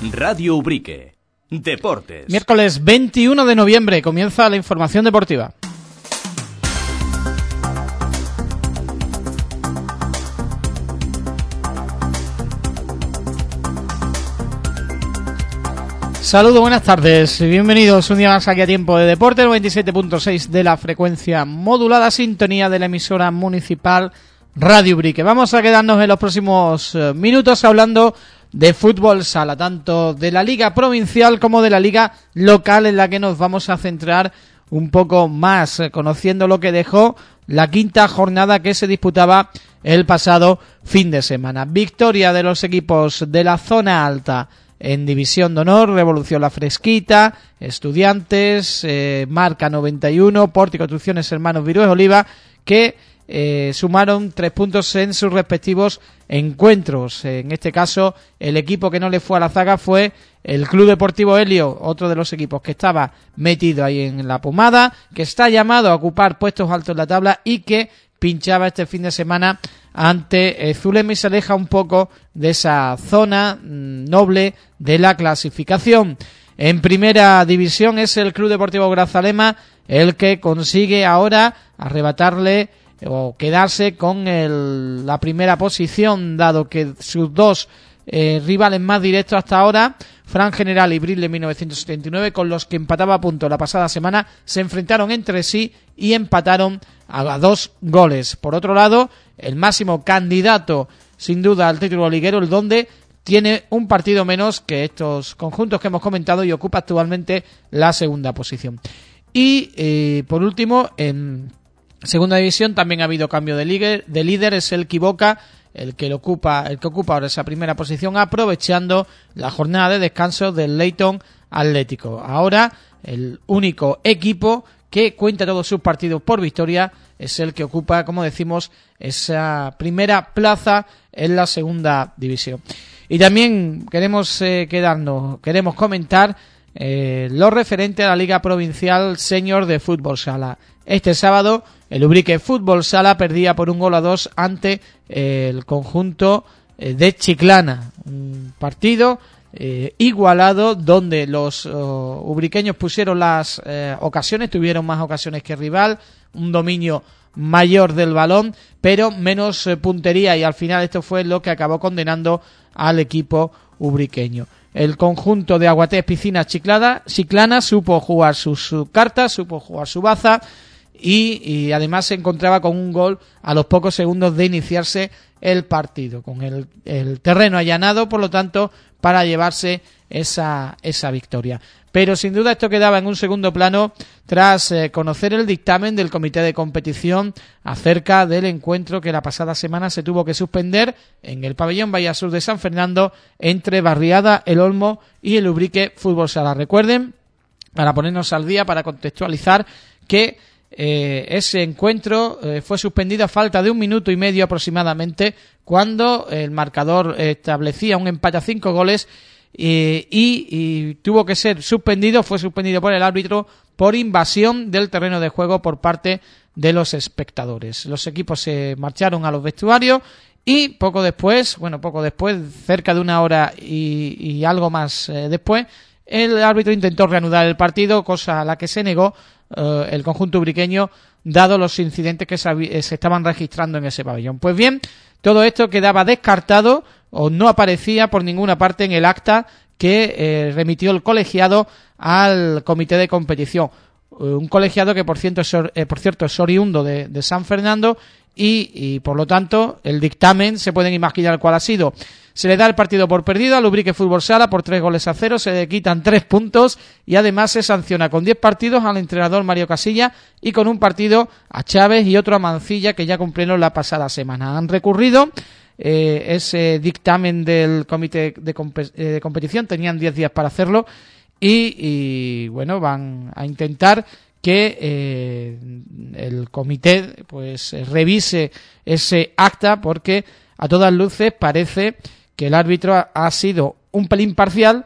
Radio Ubrique. Deportes. Miércoles 21 de noviembre comienza la información deportiva. Saludos, buenas tardes y bienvenidos un día más aquí a Tiempo de Deporte, 97.6 de la frecuencia modulada, sintonía de la emisora municipal Radio Ubrique. Vamos a quedarnos en los próximos minutos hablando de fútbol sala, tanto de la liga provincial como de la liga local, en la que nos vamos a centrar un poco más, conociendo lo que dejó la quinta jornada que se disputaba el pasado fin de semana. Victoria de los equipos de la zona alta en División de Honor, Revolución La Fresquita, Estudiantes, Marca 91, Pórtico Construcciones Hermanos Virués Oliva, que sumaron 3 puntos en sus respectivos encuentros. En este caso, el equipo que no le fue a la zaga fue el Club Deportivo Helio, otro de los equipos que estaba metido ahí en la pomada, que está llamado a ocupar puestos altos en la tabla y que pinchaba este fin de semana ante Zulema y se aleja un poco de esa zona noble de la clasificación. En primera división es el Club Deportivo Grazalema el que consigue ahora arrebatarle o quedarse con la primera posición, dado que sus dos rivales más directos hasta ahora, Fran General y Bridle 1979, con los que empataba a punto la pasada semana, se enfrentaron entre sí y empataron a 2 goles. Por otro lado, el máximo candidato sin duda al título liguero, el Donde, tiene un partido menos que estos conjuntos que hemos comentado y ocupa actualmente la segunda posición. Y por último, en segunda división también ha habido cambio de líder, es el Quiboca el que ocupa ahora esa primera posición, aprovechando la jornada de descanso del Leyton Atlético. Ahora el único equipo que cuenta todos sus partidos por victoria es el que ocupa, como decimos, esa primera plaza en la segunda división. Y también queremos comentar lo referente a la Liga Provincial Senior de Fútbol Sala. Este sábado el Ubrique Fútbol Sala perdía por 1-2 ante el conjunto de Chiclana. Un partido igualado donde los ubriqueños pusieron las ocasiones, tuvieron más ocasiones que rival, un dominio mayor del balón, pero menos puntería, y al final esto fue lo que acabó condenando al equipo ubriqueño. El conjunto de Aguatés Piscina Chiclana supo jugar sus cartas, supo jugar su baza y además se encontraba con un gol a los pocos segundos de iniciarse el partido, con el terreno allanado, por lo tanto, para llevarse esa victoria. Pero sin duda esto quedaba en un segundo plano tras conocer el dictamen del comité de competición acerca del encuentro que la pasada semana se tuvo que suspender en el pabellón Bahía Sur de San Fernando entre Barriada, El Olmo y el Ubrique Fútbol Sala. Recuerden, para ponernos al día, para contextualizar, que ese encuentro fue suspendido a falta de 1 minuto y medio aproximadamente, cuando el marcador establecía un empate a 5 goles y tuvo que ser suspendido, fue suspendido por el árbitro por invasión del terreno de juego por parte de los espectadores. Los equipos se marcharon a los vestuarios y poco después, cerca de 1 hora y algo más después, el árbitro intentó reanudar el partido, cosa a la que se negó el conjunto ubriqueño, dado los incidentes que se estaban registrando en ese pabellón. Pues bien, todo esto quedaba descartado o no aparecía por ninguna parte en el acta que remitió el colegiado al comité de competición. Un colegiado que por cierto es oriundo de San Fernando y por lo tanto el dictamen se pueden imaginar cuál ha sido. Se le da el partido por perdido al Ubrique Fútbol Sala por 3-0, se le quitan 3 puntos y además se sanciona con 10 partidos al entrenador Mario Casilla y con un partido a Chávez y otro a Mancilla, que ya cumplieron la pasada semana. Han recurrido ese dictamen del comité de competición, tenían 10 días para hacerlo y van a intentar que el comité pues revise ese acta, porque a todas luces parece que el árbitro ha sido un pelín parcial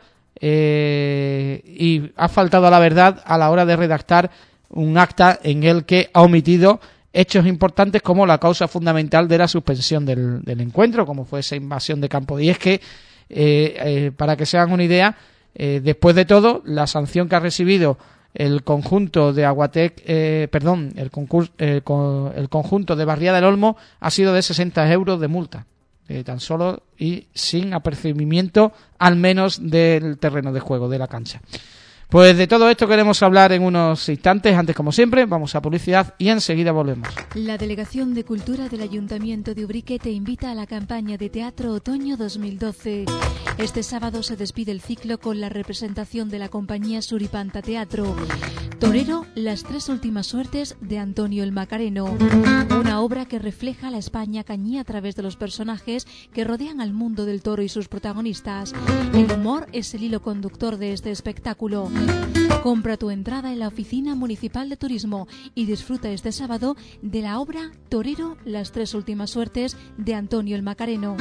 y ha faltado a la verdad a la hora de redactar un acta en el que ha omitido hechos importantes como la causa fundamental de la suspensión del encuentro, como fue esa invasión de campo. Y es que Para que se hagan una idea, después de todo, la sanción que ha recibido el conjunto de Aguatec, el conjunto de Barriada del Olmo ha sido de 60 euros de multa, tan solo y sin apercibimiento al menos del terreno de juego, de la cancha. Pues de todo esto queremos hablar en unos instantes. Antes, como siempre, vamos a publicidad y enseguida volvemos. La Delegación de Cultura del Ayuntamiento de Ubrique te invita a la campaña de Teatro Otoño 2012. Este sábado se despide el ciclo con la representación de la compañía Suripanta Teatro. Torero, las tres últimas suertes de Antonio el Macareno. Una obra que refleja la España cañí a través de los personajes que rodean al mundo del toro y sus protagonistas. El humor es el hilo conductor de este espectáculo. Compra tu entrada en la Oficina Municipal de Turismo y disfruta este sábado de la obra Torero, las tres últimas suertes de Antonio el Macareno.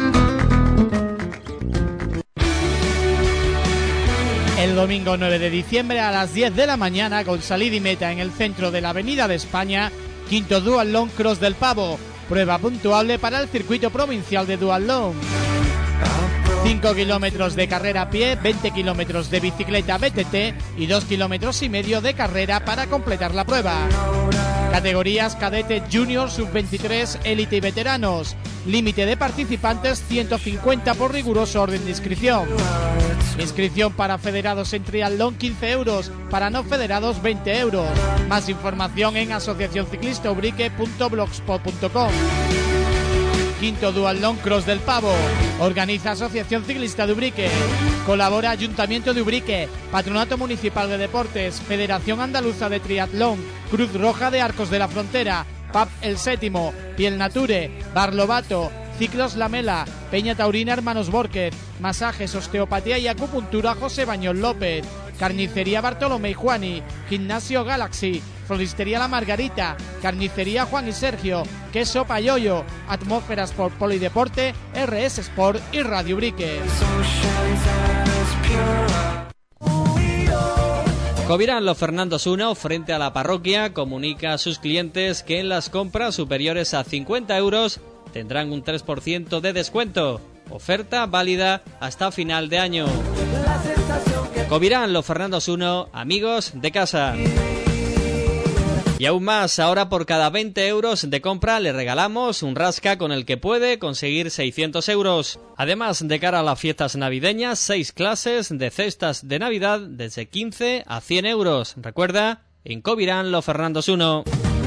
El domingo 9 de diciembre a las 10 de la mañana, con salida y meta en el centro de la Avenida de España, quinto Duatlón Cross del Pavo, prueba puntuable para el circuito provincial de Duatlón. 5 kilómetros de carrera a pie, 20 kilómetros de bicicleta BTT y 2,5 kilómetros de carrera para completar la prueba. Categorías cadete, junior, sub-23, élite y veteranos. Límite de participantes 150 por riguroso orden de inscripción. Inscripción para federados en triatlón 15 euros, para no federados 20 euros. Más información en asociacionciclistaubrique.blogspot.com. Quinto Duatlón Cross del Pavo. Organiza Asociación Ciclista de Ubrique. Colabora Ayuntamiento de Ubrique, Patronato Municipal de Deportes, Federación Andaluza de Triatlón, Cruz Roja de Arcos de la Frontera, PAP El Séptimo, Piel Nature, Bar Lobato, Ciclos Lamela, Peña Taurina Hermanos Borquez, Masajes, Osteopatía y Acupuntura José Bañón López, Carnicería Bartolomé y Juani, Gimnasio Galaxy, Floristería La Margarita, Carnicería Juan y Sergio, Queso Payoyo, Atmósferas por Polideporte, RS Sport y Radio Ubrique. Covirán Los Fernandos 1, frente a la parroquia, comunica a sus clientes que en las compras superiores a 50 euros tendrán un 3% de descuento. Oferta válida hasta final de año. Covirán Los Fernandos 1, amigos de casa. Y aún más, ahora por cada 20 euros de compra le regalamos un rasca con el que puede conseguir 600 euros. Además, de cara a las fiestas navideñas, 6 clases de cestas de Navidad desde 15 a 100 euros. Recuerda, en Covirán Los Fernandos 1.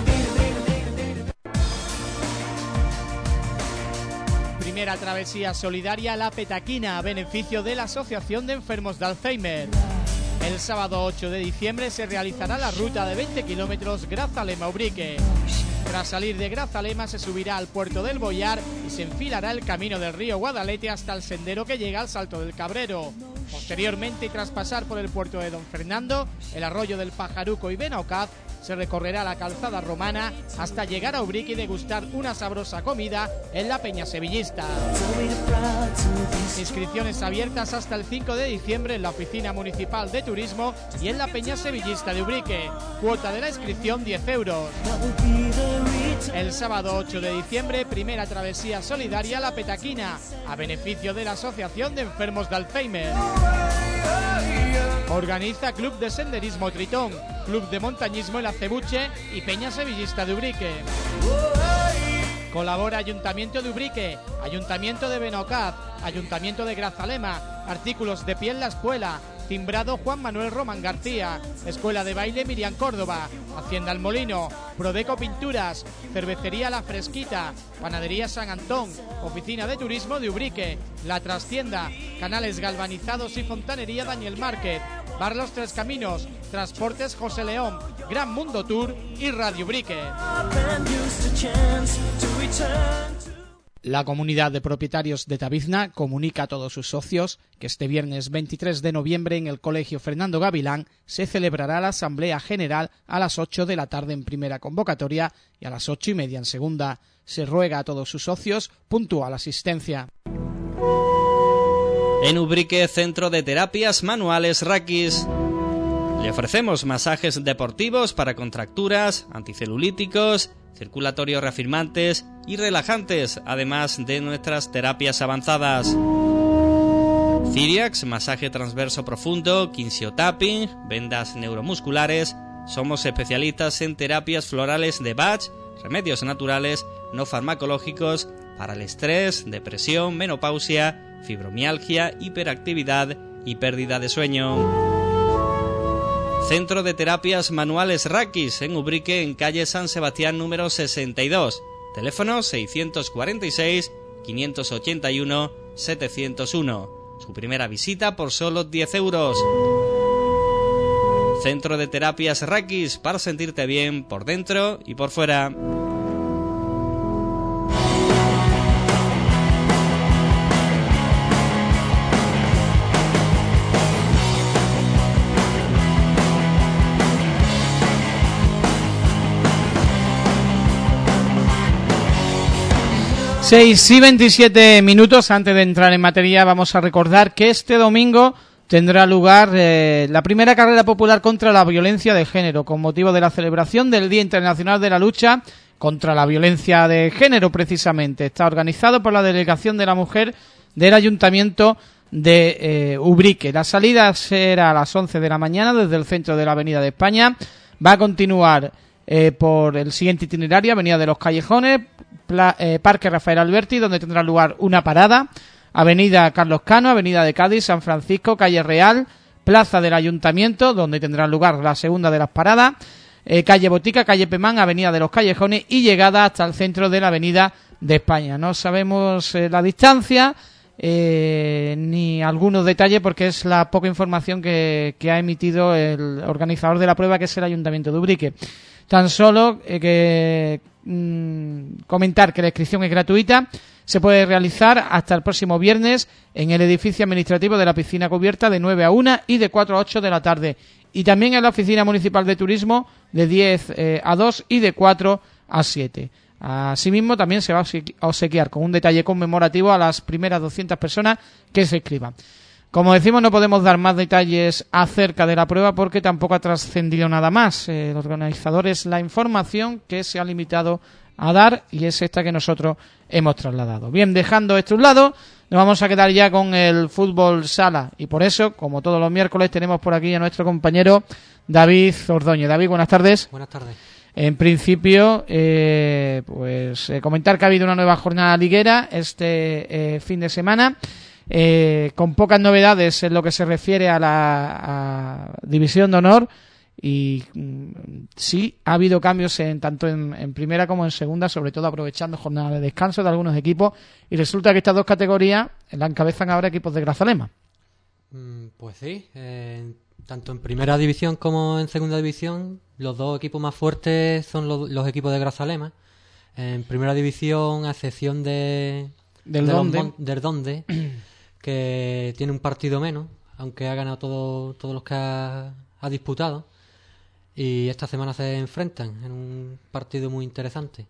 Primera travesía solidaria La Petaquina a beneficio de la Asociación de Enfermos de Alzheimer. El sábado 8 de diciembre se realizará la ruta de 20 kilómetros Grazalema-Ubrique. Tras salir de Grazalema se subirá al puerto del Boyar y se enfilará el camino del río Guadalete hasta el sendero que llega al Salto del Cabrero. Posteriormente, y tras pasar por el puerto de Don Fernando, el arroyo del Pajaruco y Benaocaz, se recorrerá la calzada romana hasta llegar a Ubrique y degustar una sabrosa comida en la Peña Sevillista. Inscripciones abiertas hasta el 5 de diciembre en la Oficina Municipal de Turismo y en la Peña Sevillista de Ubrique. Cuota de la inscripción 10 euros. El sábado 8 de diciembre, primera travesía solidaria La Petaquina, a beneficio de la Asociación de Enfermos de Alzheimer. Organiza Club de Senderismo Tritón, Club de Montañismo El Acebuche y Peña Sevillista de Ubrique. Colabora Ayuntamiento de Ubrique, Ayuntamiento de Benaocaz, Ayuntamiento de Grazalema, Artículos de Piel La Escuela, Timbrado Juan Manuel Román García, Escuela de Baile Miriam Córdoba, Hacienda El Molino, Prodeco Pinturas, Cervecería La Fresquita, Panadería San Antón, Oficina de Turismo de Ubrique, La Trastienda, Canales Galvanizados y Fontanería Daniel Márquez, Bar Los Tres Caminos, Transportes José León, Gran Mundo Tour y Radio Ubrique. La comunidad de propietarios de Tabizna comunica a todos sus socios que este viernes 23 de noviembre en el Colegio Fernando Gavilán se celebrará la Asamblea General a las 8 de la tarde en primera convocatoria y a las 8:30 en segunda. Se ruega a todos sus socios puntual asistencia. En Ubrique, Centro de Terapias Manuales Raquis. Le ofrecemos masajes deportivos para contracturas, anticelulíticos, circulatorios reafirmantes y relajantes, además de nuestras terapias avanzadas. Ciriax, masaje transverso profundo, kinsiotapping, vendas neuromusculares. Somos especialistas en terapias florales de Bach, remedios naturales, no farmacológicos, para el estrés, depresión, menopausia, fibromialgia, hiperactividad y pérdida de sueño. Centro de Terapias Manuales Rakis, en Ubrique, en calle San Sebastián número 62. Teléfono 646 581 701. Su primera visita por solo 10 euros. Centro de Terapias Rakis, para sentirte bien por dentro y por fuera. Seis y 27 minutos. Antes de entrar en materia, vamos a recordar que este domingo tendrá lugar la primera carrera popular contra la violencia de género, con motivo de la celebración del Día Internacional de la Lucha contra la Violencia de Género, precisamente. Está organizado por la Delegación de la Mujer del Ayuntamiento de Ubrique. La salida será a las 11 de la mañana desde el centro de la Avenida de España. Va a continuar por el siguiente itinerario: Avenida de los Callejones, Parque Rafael Alberti, donde tendrá lugar una parada, Avenida Carlos Cano, Avenida de Cádiz, San Francisco, Calle Real, Plaza del Ayuntamiento, donde tendrá lugar la segunda de las paradas, Calle Botica, Calle Pemán, Avenida de los Callejones y llegada hasta el centro de la Avenida de España. No sabemos la distancia ni algunos detalles, porque es la poca información que ha emitido el organizador de la prueba, que es el Ayuntamiento de Ubrique. Tan solo comentar que la inscripción es gratuita. Se puede realizar hasta el próximo viernes en el edificio administrativo de la piscina cubierta de 9 a 1 y de 4 a 8 de la tarde. Y también en la oficina municipal de turismo de 10 a 2 y de 4 a 7. Asimismo, también se va a obsequiar con un detalle conmemorativo a las primeras 200 personas que se inscriban. Como decimos, no podemos dar más detalles acerca de la prueba porque tampoco ha trascendido nada más. El organizador es la información que se ha limitado a dar y es esta que nosotros hemos trasladado. Bien, dejando esto a un lado, nos vamos a quedar ya con el fútbol sala y por eso, como todos los miércoles, tenemos por aquí a nuestro compañero David Ordoñez. David, buenas tardes. Buenas tardes. En principio, comentar que ha habido una nueva jornada liguera este fin de semana. Con pocas novedades en lo que se refiere a la División de Honor y sí ha habido cambios tanto en primera como en segunda, sobre todo aprovechando jornadas de descanso de algunos equipos, y resulta que estas dos categorías la encabezan ahora equipos de Grazalema. Pues sí, tanto en primera división como en segunda división los dos equipos más fuertes son los equipos de Grazalema. En primera división, a excepción del Donde que tiene un partido menos, aunque ha ganado todos los que ha disputado, y esta semana se enfrentan en un partido muy interesante.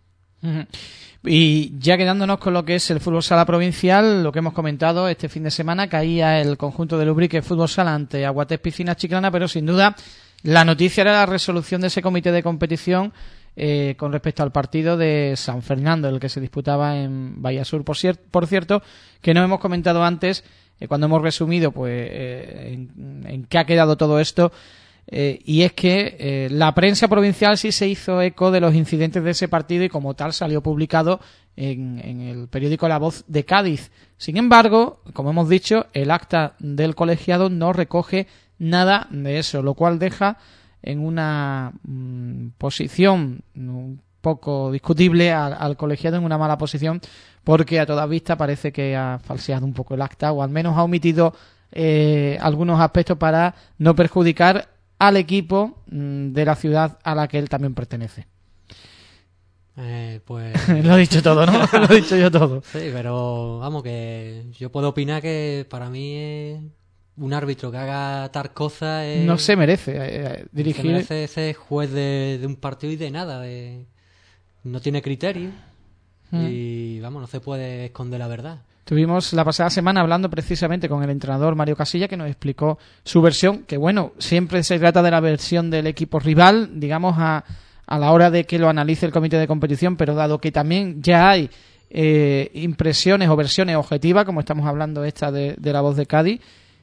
Y ya quedándonos con lo que es el fútbol sala provincial, lo que hemos comentado, este fin de semana caía el conjunto de Ubrique Fútbol Sala ante Aguatés Piscinas Chiclana, pero sin duda la noticia era la resolución de ese comité de competición con respecto al partido de San Fernando, el que se disputaba en Vallasur. Por cierto, que no hemos comentado antes, cuando hemos resumido en qué ha quedado todo esto, y es que la prensa provincial sí se hizo eco de los incidentes de ese partido y como tal salió publicado en el periódico La Voz de Cádiz. Sin embargo, como hemos dicho, el acta del colegiado no recoge nada de eso, lo cual deja en una posición un poco discutible al colegiado, en una mala posición, porque a toda vista parece que ha falseado un poco el acta, o al menos ha omitido algunos aspectos para no perjudicar al equipo de la ciudad a la que él también pertenece. Pues lo he dicho todo, ¿no? Lo he dicho yo todo. Sí, pero vamos, que yo puedo opinar que para mí es un árbitro que haga tal cosa no se merece dirigir. Se merece ese juez de un partido y de nada. No tiene criterio y vamos, no se puede esconder la verdad. Tuvimos la pasada semana hablando precisamente con el entrenador Mario Casilla, que nos explicó su versión, que bueno, siempre se trata de la versión del equipo rival, digamos, a la hora de que lo analice el comité de competición, pero dado que también ya hay impresiones o versiones objetivas, como estamos hablando esta de La Voz de Cádiz,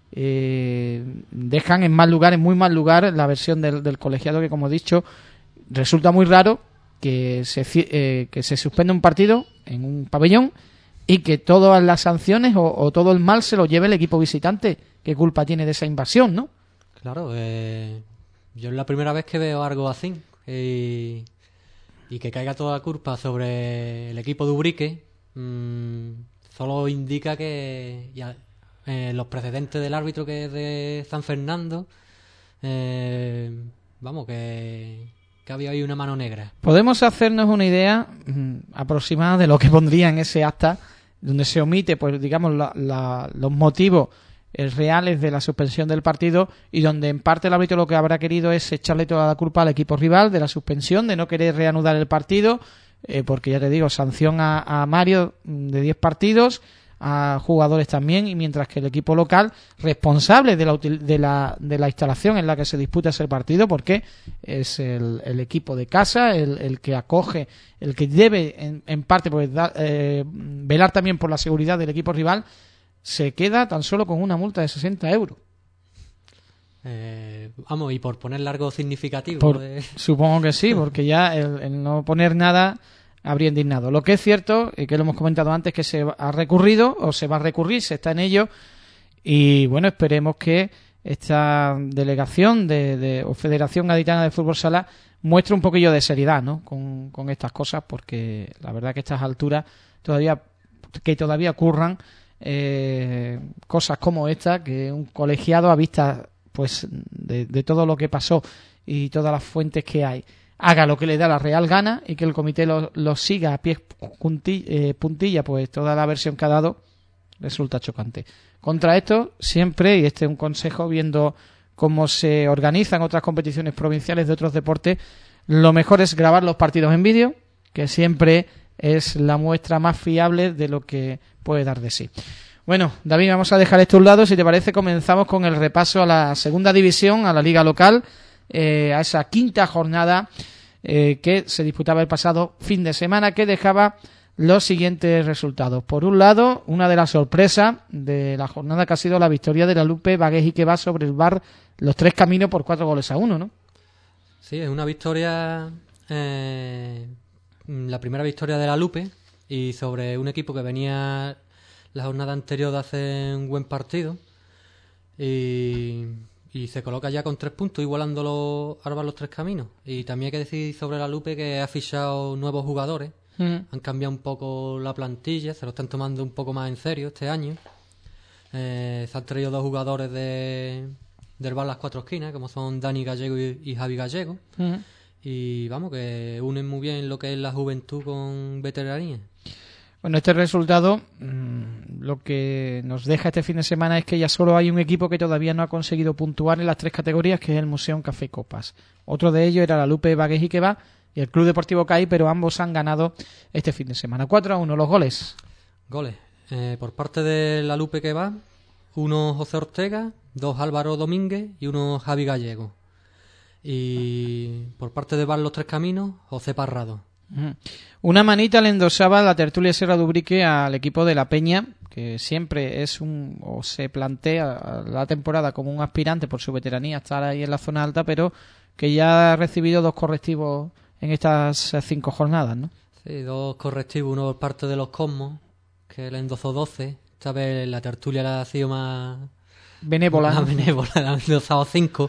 dejan en muy mal lugar la versión del colegiado, que como he dicho, resulta muy raro que se suspenda un partido en un pabellón y que todas las sanciones o todo el mal se lo lleve el equipo visitante. ¿Qué culpa tiene de esa invasión, no? Claro, yo es la primera vez que veo algo así, y que caiga toda la culpa sobre el equipo de Ubrique, solo indica que los precedentes del árbitro, que es de San Fernando, que había ahí una mano negra. Podemos hacernos una idea aproximada de lo que pondría en ese acta, donde se omite, pues digamos, los motivos reales de la suspensión del partido, y donde en parte el árbitro lo que habrá querido es echarle toda la culpa al equipo rival de la suspensión, de no querer reanudar el partido, porque ya te digo, sanción a Mario de 10 partidos, a jugadores también, y mientras que el equipo local, responsable de la instalación en la que se disputa ese partido, porque es el equipo de casa, el que acoge, el que debe en parte pues velar también por la seguridad del equipo rival, se queda tan solo con una multa de 60 euros. Y por poner algo significativo. Supongo que sí, porque ya el no poner nada habría indignado. Lo que es cierto, y que lo hemos comentado antes, que se ha recurrido, o se va a recurrir, se está en ello, y bueno, esperemos que esta delegación o Federación Gaditana de Fútbol Sala muestre un poquillo de seriedad, ¿no?, con estas cosas, porque la verdad que a estas alturas todavía ocurran cosas como esta, que un colegiado, a vista pues de todo lo que pasó y todas las fuentes que hay, haga lo que le da la real gana, y que el comité lo siga a pies puntilla, pues toda la versión que ha dado resulta chocante. Contra esto, siempre, y este es un consejo, viendo cómo se organizan otras competiciones provinciales de otros deportes, lo mejor es grabar los partidos en vídeo, que siempre es la muestra más fiable de lo que puede dar de sí. Bueno, David, vamos a dejar esto a un lado. Si te parece, comenzamos con el repaso a la segunda división, a la liga local, a esa quinta jornada que se disputaba el pasado fin de semana, que dejaba los siguientes resultados. Por un lado, una de las sorpresas de la jornada, que ha sido la victoria de la Lupe Bagués y que va sobre el Bar Los Tres Caminos por 4-1, ¿no? Sí, es una victoria, la primera victoria de la Lupe, y sobre un equipo que venía la jornada anterior de hacer un buen partido, y se coloca ya con 3 puntos, igualando Los Tres Caminos. Y también hay que decir sobre la Lupe que ha fichado nuevos jugadores. Han cambiado un poco la plantilla, se lo están tomando un poco más en serio este año. Se han traído 2 jugadores del Bar Las Cuatro Esquinas, como son Dani Gallego y Javi Gallego. Y vamos, que unen muy bien lo que es la juventud con veteranía. Bueno, este resultado lo que nos deja este fin de semana es que ya solo hay un equipo que todavía no ha conseguido puntuar en las 3 categorías, que es el Museo Café Copas. Otro de ellos era la Lupe Bagués y que va, y el Club Deportivo CAI, pero ambos han ganado este fin de semana. 4-1, los goles. Por parte de la Lupe que va, 1 José Ortega, 2 Álvaro Domínguez y 1 Javi Gallego. Y por parte de Bar Los Tres Caminos, José Parrado. Una manita le endosaba la tertulia Sierra de Ubrique al equipo de La Peña, que siempre se plantea la temporada como un aspirante por su veteranía a estar ahí en la zona alta, pero que ya ha recibido 2 correctivos en estas 5 jornadas, ¿no? Sí, 2 correctivos, uno por parte de los Cosmos, que le endosó 12. Esta vez la tertulia la ha sido más benévola, le han endosado 5.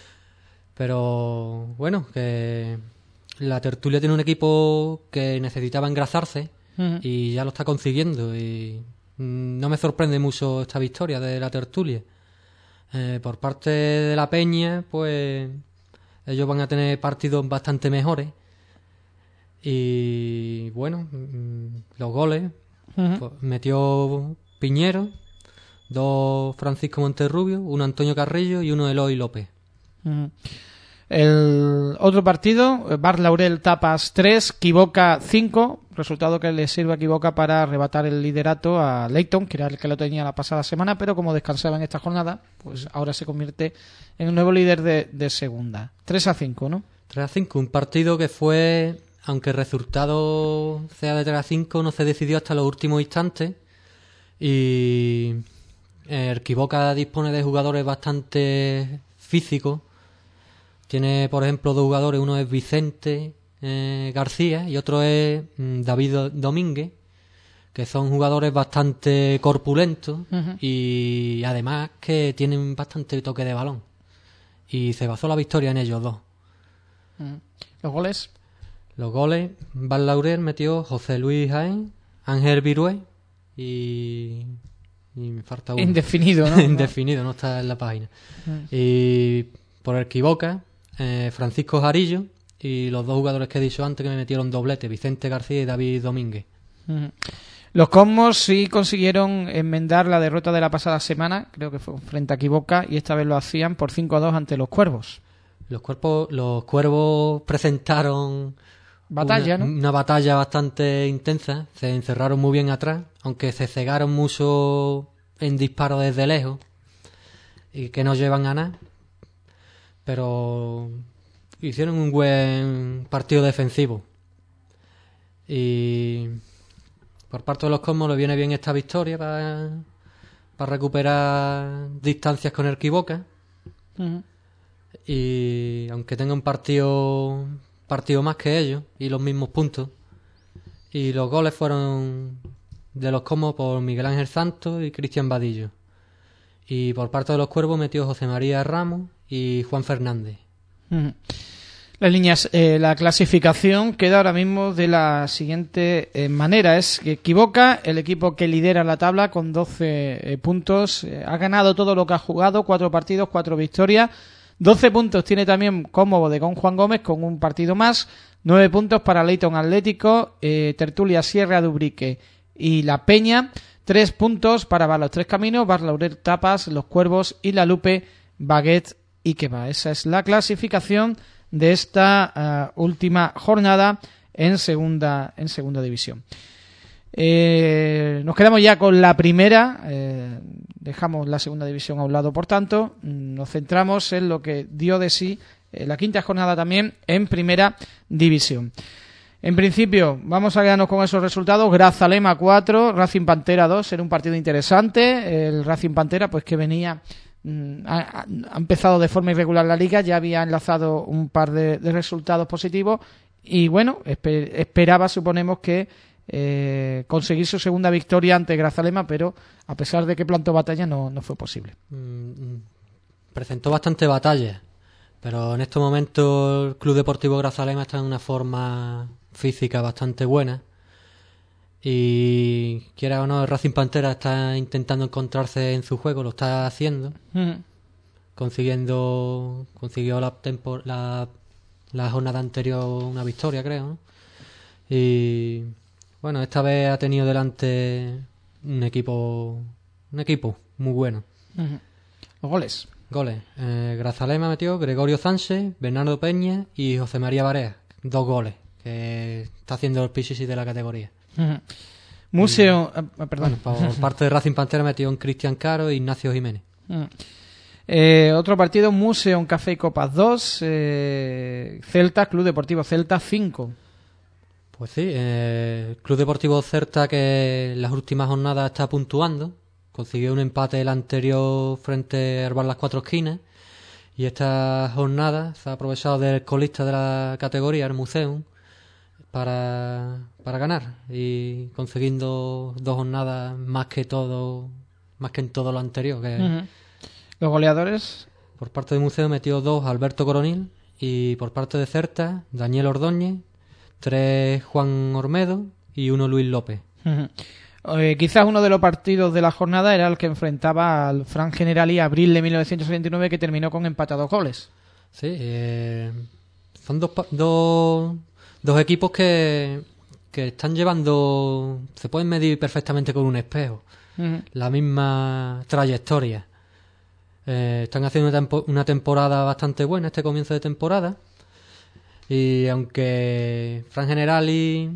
Pero bueno, que la tertulia tiene un equipo que necesitaba engrasarse y ya lo está consiguiendo, y no me sorprende mucho esta victoria de la tertulia. Por parte de la Peña, pues ellos van a tener partidos bastante mejores, y bueno, los goles pues, metió Piñero, 2 Francisco Monterrubio, 1 Antonio Carrillo y 1 Eloy López. El otro partido, Bar Laurel Tapas 3, Quivoca 5, resultado que le sirve a Quivoca para arrebatar el liderato a Leighton, que era el que lo tenía la pasada semana, pero como descansaba en esta jornada, pues ahora se convierte en un nuevo líder de segunda. 3-5, ¿no? 3-5, un partido que fue aunque el resultado sea de 3-5, no se decidió hasta los últimos instantes. Y el Quiboca dispone de jugadores bastante físicos. Tiene, por ejemplo, 2 jugadores. Uno es Vicente García y otro es David Domínguez, que son jugadores bastante corpulentos y además que tienen bastante toque de balón. Y se basó la victoria en ellos dos. ¿Los goles? Los goles, Val Laurel metió José Luis Jaén, Ángel Virué y me falta uno. Indefinido, ¿no? Indefinido, no está en la página. Y por el Quiboca, Francisco Jarillo y los 2 jugadores que he dicho antes que me metieron doblete, Vicente García y David Domínguez. Los Cosmos sí consiguieron enmendar la derrota de la pasada semana, creo que fue frente a Quiboca, y esta vez lo hacían por 5-2 ante los Cuervos. Los Cuervos presentaron batalla, ¿no? Una batalla bastante intensa. Se encerraron muy bien atrás, aunque se cegaron mucho en disparos desde lejos y que no llevan a nada. Pero hicieron un buen partido defensivo. Y por parte de los Cosmos le viene bien esta victoria para recuperar distancias con el Quiboca. Y aunque tenga un partido más que ellos y los mismos puntos. Y los goles fueron de los Cosmos por Miguel Ángel Santos y Cristian Vadillo. Y por parte de los Cuervos metió José María Ramos y Juan Fernández. Las líneas, la clasificación queda ahora mismo de la siguiente manera. Es que Quiboca, el equipo que lidera la tabla con 12 puntos. Ha ganado todo lo que ha jugado, 4 partidos, 4 victorias. 12 puntos tiene también como Bodegón Juan Gómez con un partido más. 9 puntos para Leighton Atlético, Tertulia Sierra de Ubrique y La Peña. 3 puntos para Bar Los Tres Caminos, Bar Laurel Tapas, Los Cuervos y La Lupe, Baguette y Queva. Esa es la clasificación de esta última jornada en segunda división. Nos quedamos ya con la primera, dejamos la segunda división a un lado, por tanto nos centramos en lo que dio de sí la quinta jornada también en primera división. En principio vamos a quedarnos con esos resultados. Grazalema 4, Racing Pantera 2, era un partido interesante. El Racing Pantera pues que venía ha empezado de forma irregular la liga, ya había enlazado un par de resultados positivos y bueno, esperaba, suponemos que conseguir su segunda victoria ante Grazalema, pero a pesar de que plantó batalla no fue posible. Presentó bastante batalla, pero en estos momentos el Club Deportivo Grazalema está en una forma física bastante buena y quiera o no el Racing Pantera está intentando encontrarse en su juego, lo está haciendo, consiguió la jornada anterior una victoria, creo, ¿no? Y bueno, esta vez ha tenido delante un equipo muy bueno. Los goles. Grazalema metió Gregorio Sánchez, Bernardo Peña y José María Barea. 2 goles, que está haciendo el Pichichi de la categoría. Museo, perdón. Bueno, por parte de Racing Pantera metió un Cristian Caro e Ignacio Jiménez. Otro partido, Museo Café y Copas 2, Celta, Club Deportivo Celta 5. Pues sí, el Club Deportivo Celta, que en las últimas jornadas está puntuando, consiguió un empate el anterior frente al Bar Las Cuatro Esquinas y esta jornada se ha aprovechado del colista de la categoría, el Museum, para ganar y consiguiendo 2 jornadas más que en todo lo anterior. Los goleadores. Por parte del Museo metió 2 Alberto Coronil y por parte de Celta Daniel Ordóñez, 3 Juan Ormedo y 1 Luis López. Quizás uno de los partidos de la jornada era el que enfrentaba al Fran Generali Abril de 1979, que terminó con empate a 2 goles. Sí, son dos equipos que están llevando, se pueden medir perfectamente con un espejo, la misma trayectoria. Están haciendo una temporada bastante buena, este comienzo de temporada. Y aunque Fran Generali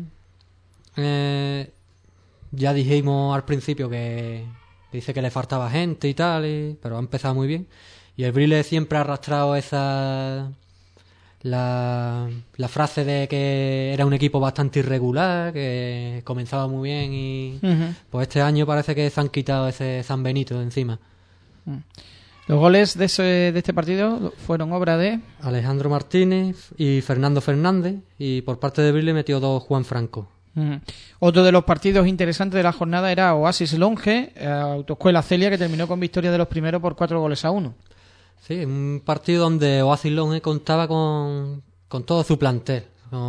ya dijimos al principio que dice que le faltaba gente y tal, pero ha empezado muy bien. Y el Brile siempre ha arrastrado la frase de que era un equipo bastante irregular, que comenzaba muy bien y pues este año parece que se han quitado ese San Benito de encima. Los goles de este partido fueron obra de Alejandro Martínez y Fernando Fernández, y por parte de Brile metió 2 Juan Franco. Otro de los partidos interesantes de la jornada era Oasis Longe, Autoescuela Celia, que terminó con victoria de los primeros por 4-1. Sí, un partido donde Oasis Longe contaba con todo su plantel.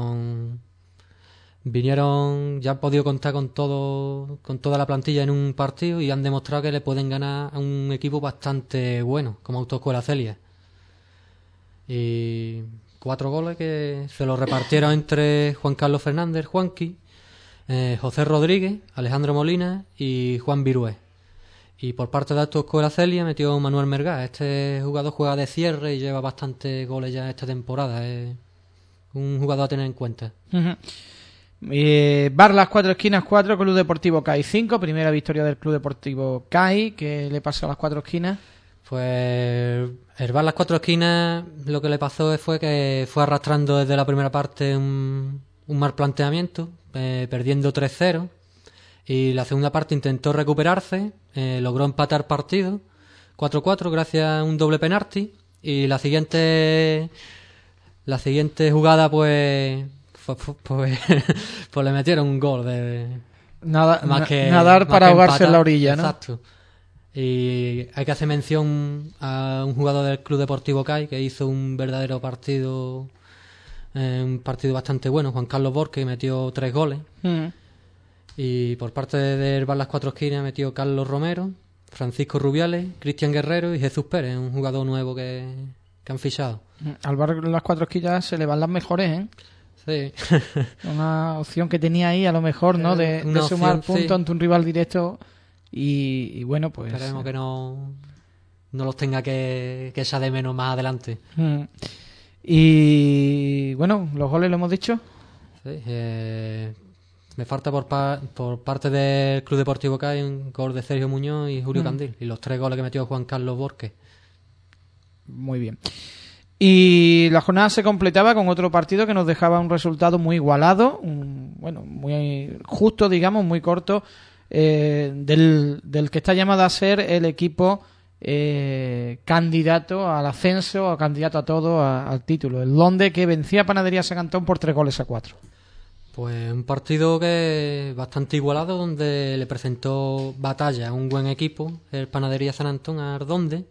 Vinieron, ya han podido contar con toda la plantilla en un partido y han demostrado que le pueden ganar a un equipo bastante bueno, como Autoescuela Celia. Y 4 goles que se los repartieron entre Juan Carlos Fernández, Juanqui, José Rodríguez, Alejandro Molina y Juan Virué. Y por parte de Autoescuela Celia metió Manuel Mergá. Este jugador juega de cierre y lleva bastantes goles ya esta temporada. Es un jugador a tener en cuenta. Bar Las Cuatro Esquinas 4, Club Deportivo CAI 5. Primera victoria del Club Deportivo CAI. ¿Qué le pasó a Las Cuatro Esquinas? Pues el Bar Las Cuatro Esquinas lo que le pasó fue que fue arrastrando desde la primera parte un mal planteamiento, perdiendo 3-0. Y la segunda parte intentó recuperarse, logró empatar partido 4-4 gracias a un doble penalti, y la siguiente jugada pues le metieron un gol de nadar para ahogarse en la orilla, ¿no? Exacto. Y hay que hacer mención a un jugador del Club Deportivo CAI que hizo un verdadero partido, un partido bastante bueno, Juan Carlos Borges, que metió 3 goles. Y por parte del Bar Las Cuatro Esquinas metió Carlos Romero, Francisco Rubiales, Cristian Guerrero y Jesús Pérez, un jugador nuevo que han fichado. Al Bar Las Cuatro Esquinas se le van las mejores, ¿eh? Sí. Una opción que tenía ahí, a lo mejor, ¿no? De sumar puntos ante un rival directo. Y bueno, pues esperemos que no los tenga que echar de menos más adelante. Y bueno, los goles lo hemos dicho. Sí, me falta por parte del Club Deportivo CAI un gol de Sergio Muñoz y Julio Candil, y los 3 goles que metió Juan Carlos Borges. Muy bien. Y la jornada se completaba con otro partido que nos dejaba un resultado muy igualado, muy justo, digamos, muy corto, del que está llamado a ser el equipo candidato al ascenso o candidato a todo al título, el Londe, que vencía a Panadería San Antón por 3-4. Pues un partido que bastante igualado, donde le presentó batalla a un buen equipo, el Panadería San Antón Ardonde,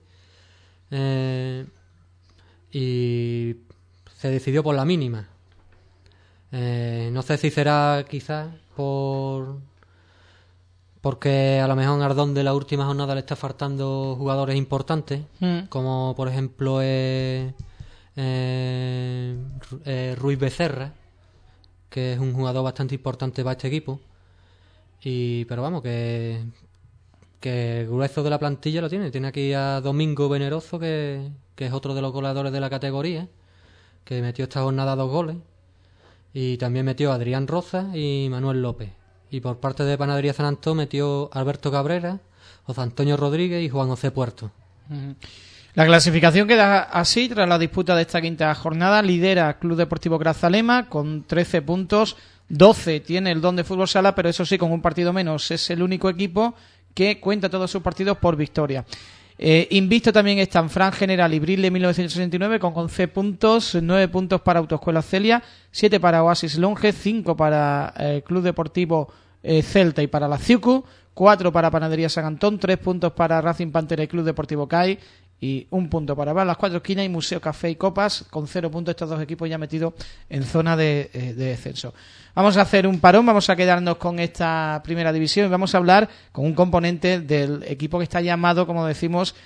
y se decidió por la mínima. No sé si será quizás porque a lo mejor en Ardonde la última jornada le está faltando jugadores importantes, como por ejemplo Ruiz Becerra, que es un jugador bastante importante para este equipo. Pero vamos, que el grueso de la plantilla lo tiene aquí a Domingo Veneroso, que es otro de los goleadores de la categoría, que metió esta jornada 2 goles, y también metió a Adrián Roza y Manuel López. Y por parte de Panadería San Antón metió Alberto Cabrera, José Antonio Rodríguez y Juan José Puerto. La clasificación queda así tras la disputa de esta quinta jornada. Lidera Club Deportivo Grazalema con 13 puntos, 12 tiene el Don de Fútbol Sala, pero eso sí, con un partido menos. Es el único equipo que cuenta todos sus partidos por victoria. Invicto también están Fran General y Brile 1969 con 11 puntos, 9 puntos para Autoescuela Celia, 7 para Oasis Longe, 5 para Club Deportivo Celta y para la Ciucu, 4 para Panadería San Antón, 3 puntos para Racing Pantera y Club Deportivo CAI, y 1 punto para Bar Las Cuatro Esquinas y Museo Café y Copas, con 0 puntos estos dos equipos ya metidos en zona de descenso. Vamos a hacer un parón, vamos a quedarnos con esta primera división y vamos a hablar con un componente del equipo que está llamado, como decimos,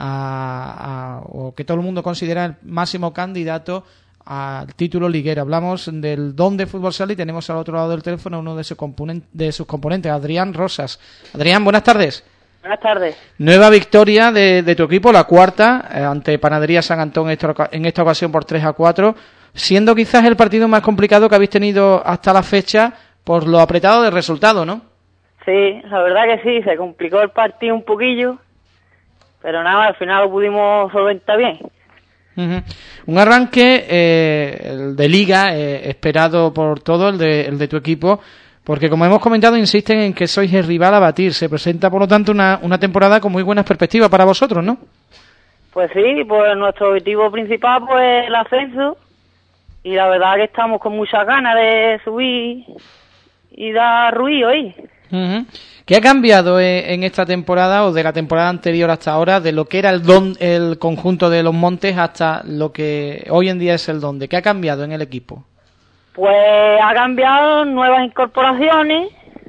o que todo el mundo considera el máximo candidato al título liguero. Hablamos del Don de Fútbol Sala y tenemos al otro lado del teléfono uno de sus componentes, Adrián Rosas. Adrián, buenas tardes. Buenas tardes. Nueva victoria de tu equipo, la cuarta, ante Panadería San Antón en esta ocasión por 3-4, siendo quizás el partido más complicado que habéis tenido hasta la fecha por lo apretado del resultado, ¿no? Sí, la verdad que sí, se complicó el partido un poquillo, pero nada, al final lo pudimos solventar bien. Un arranque el de liga esperado por todo, el de tu equipo, porque como hemos comentado insisten en que sois el rival a batir. Se presenta por lo tanto una temporada con muy buenas perspectivas para vosotros, ¿no? Pues sí, pues nuestro objetivo principal pues es el ascenso, y la verdad que estamos con muchas ganas de subir y dar ruido ahí. ¿Qué ha cambiado en esta temporada o de la temporada anterior hasta ahora, de lo que era el conjunto de los Montes hasta lo que hoy en día es el Donde? ¿Qué ha cambiado en el equipo? Pues ha cambiado, nuevas incorporaciones,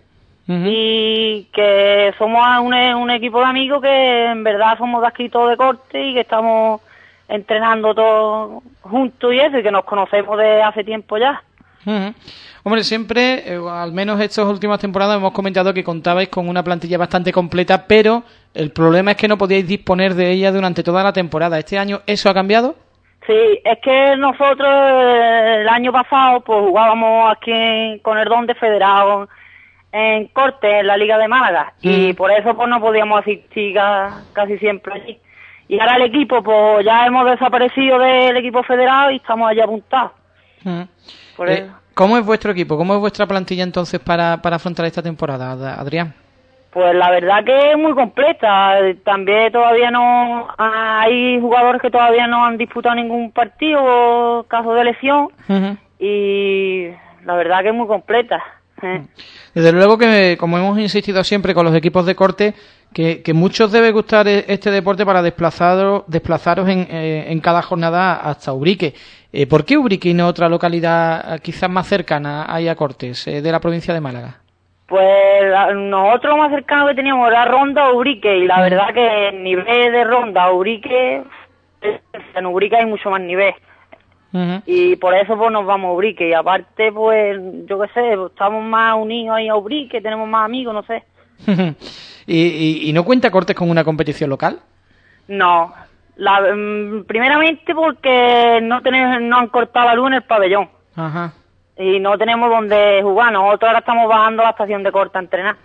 y que somos un equipo de amigos que en verdad somos de aquí todos de corte y que estamos entrenando todos juntos y eso, y que nos conocemos de hace tiempo ya. Hombre, siempre, al menos estas últimas temporadas, hemos comentado que contabais con una plantilla bastante completa, pero el problema es que no podíais disponer de ella durante toda la temporada. ¿Este año eso ha cambiado? Sí, es que nosotros el año pasado pues jugábamos aquí con el Donde federado en corte, en la Liga de Málaga, y por eso pues no podíamos asistir casi siempre allí. Y ahora el equipo, pues ya hemos desaparecido del equipo federado y estamos allí apuntados. Por eso. ¿Cómo es vuestro equipo? ¿Cómo es vuestra plantilla entonces para afrontar esta temporada, Adrián? Pues la verdad que es muy completa. También todavía no hay jugadores que todavía no han disputado ningún partido, caso de lesión, y la verdad que es muy completa. Desde luego que, como hemos insistido siempre con los equipos de corte, que muchos debe gustar este deporte para desplazaros en cada jornada hasta Ubrique. ¿Por qué Ubrique y no otra localidad quizás más cercana ahí a Cortes, de la provincia de Málaga? Pues nosotros lo más cercano que teníamos era Ronda o Ubrique, y la verdad que el nivel de Ronda o Ubrique, en Ubrique hay mucho más nivel. Y por eso pues nos vamos a Ubrique, y aparte pues yo qué sé, pues, estamos más unidos ahí a Ubrique, tenemos más amigos, no sé. ¿Y no cuenta Cortes con una competición local? No, primeramente porque no han cortado la luz en el pabellón. Y no tenemos donde jugar. Nosotros ahora estamos bajando a la estación de corte a entrenar.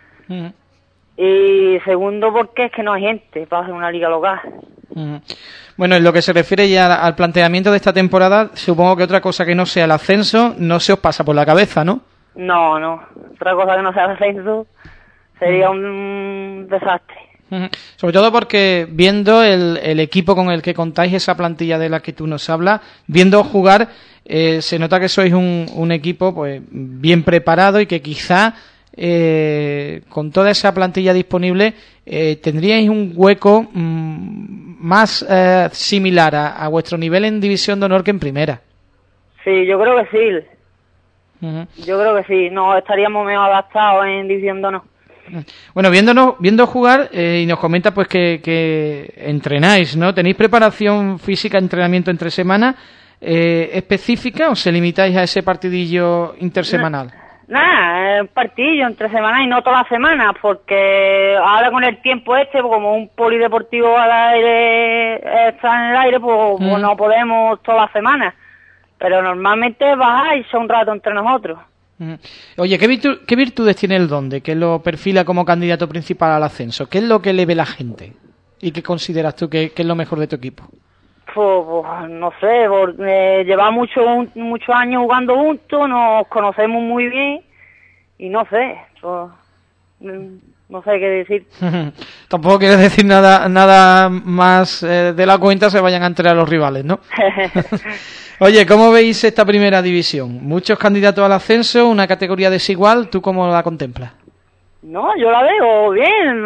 Y segundo porque es que no hay gente para hacer una liga local. Bueno, en lo que se refiere ya al planteamiento de esta temporada, supongo que otra cosa que no sea el ascenso no se os pasa por la cabeza, ¿no? No, otra cosa que no sea el ascenso sería un desastre. Sobre todo porque viendo el equipo con el que contáis, esa plantilla de la que tú nos hablas, viendo jugar, se nota que sois un equipo pues bien preparado y que quizá con toda esa plantilla disponible tendríais un hueco más similar a vuestro nivel en División de Honor que en Primera. Sí, yo creo que sí. Yo creo que sí. No estaríamos mejor adaptados en División de Honor. Bueno, viendo jugar, y nos comenta pues que entrenáis, ¿no? ¿Tenéis preparación física, entrenamiento entre semana específica o se limitáis a ese partidillo intersemanal? Nada, es partido entre semana y no todas las semanas, porque ahora con el tiempo como un polideportivo al aire está en el aire, pues no podemos todas las semanas, pero normalmente bajáis un rato entre nosotros. Oye, ¿qué virtudes tiene el Donde que lo perfila como candidato principal al ascenso? ¿Qué es lo que le ve la gente? ¿Y qué consideras tú que es lo mejor de tu equipo? Pues no sé, llevamos muchos años jugando juntos, nos conocemos muy bien y no sé, no sé qué decir. Tampoco quieres decir nada más de la cuenta, se vayan a enterar los rivales, ¿no? Oye, ¿cómo veis esta primera división? Muchos candidatos al ascenso, una categoría desigual, ¿tú cómo la contemplas? No, yo la veo bien.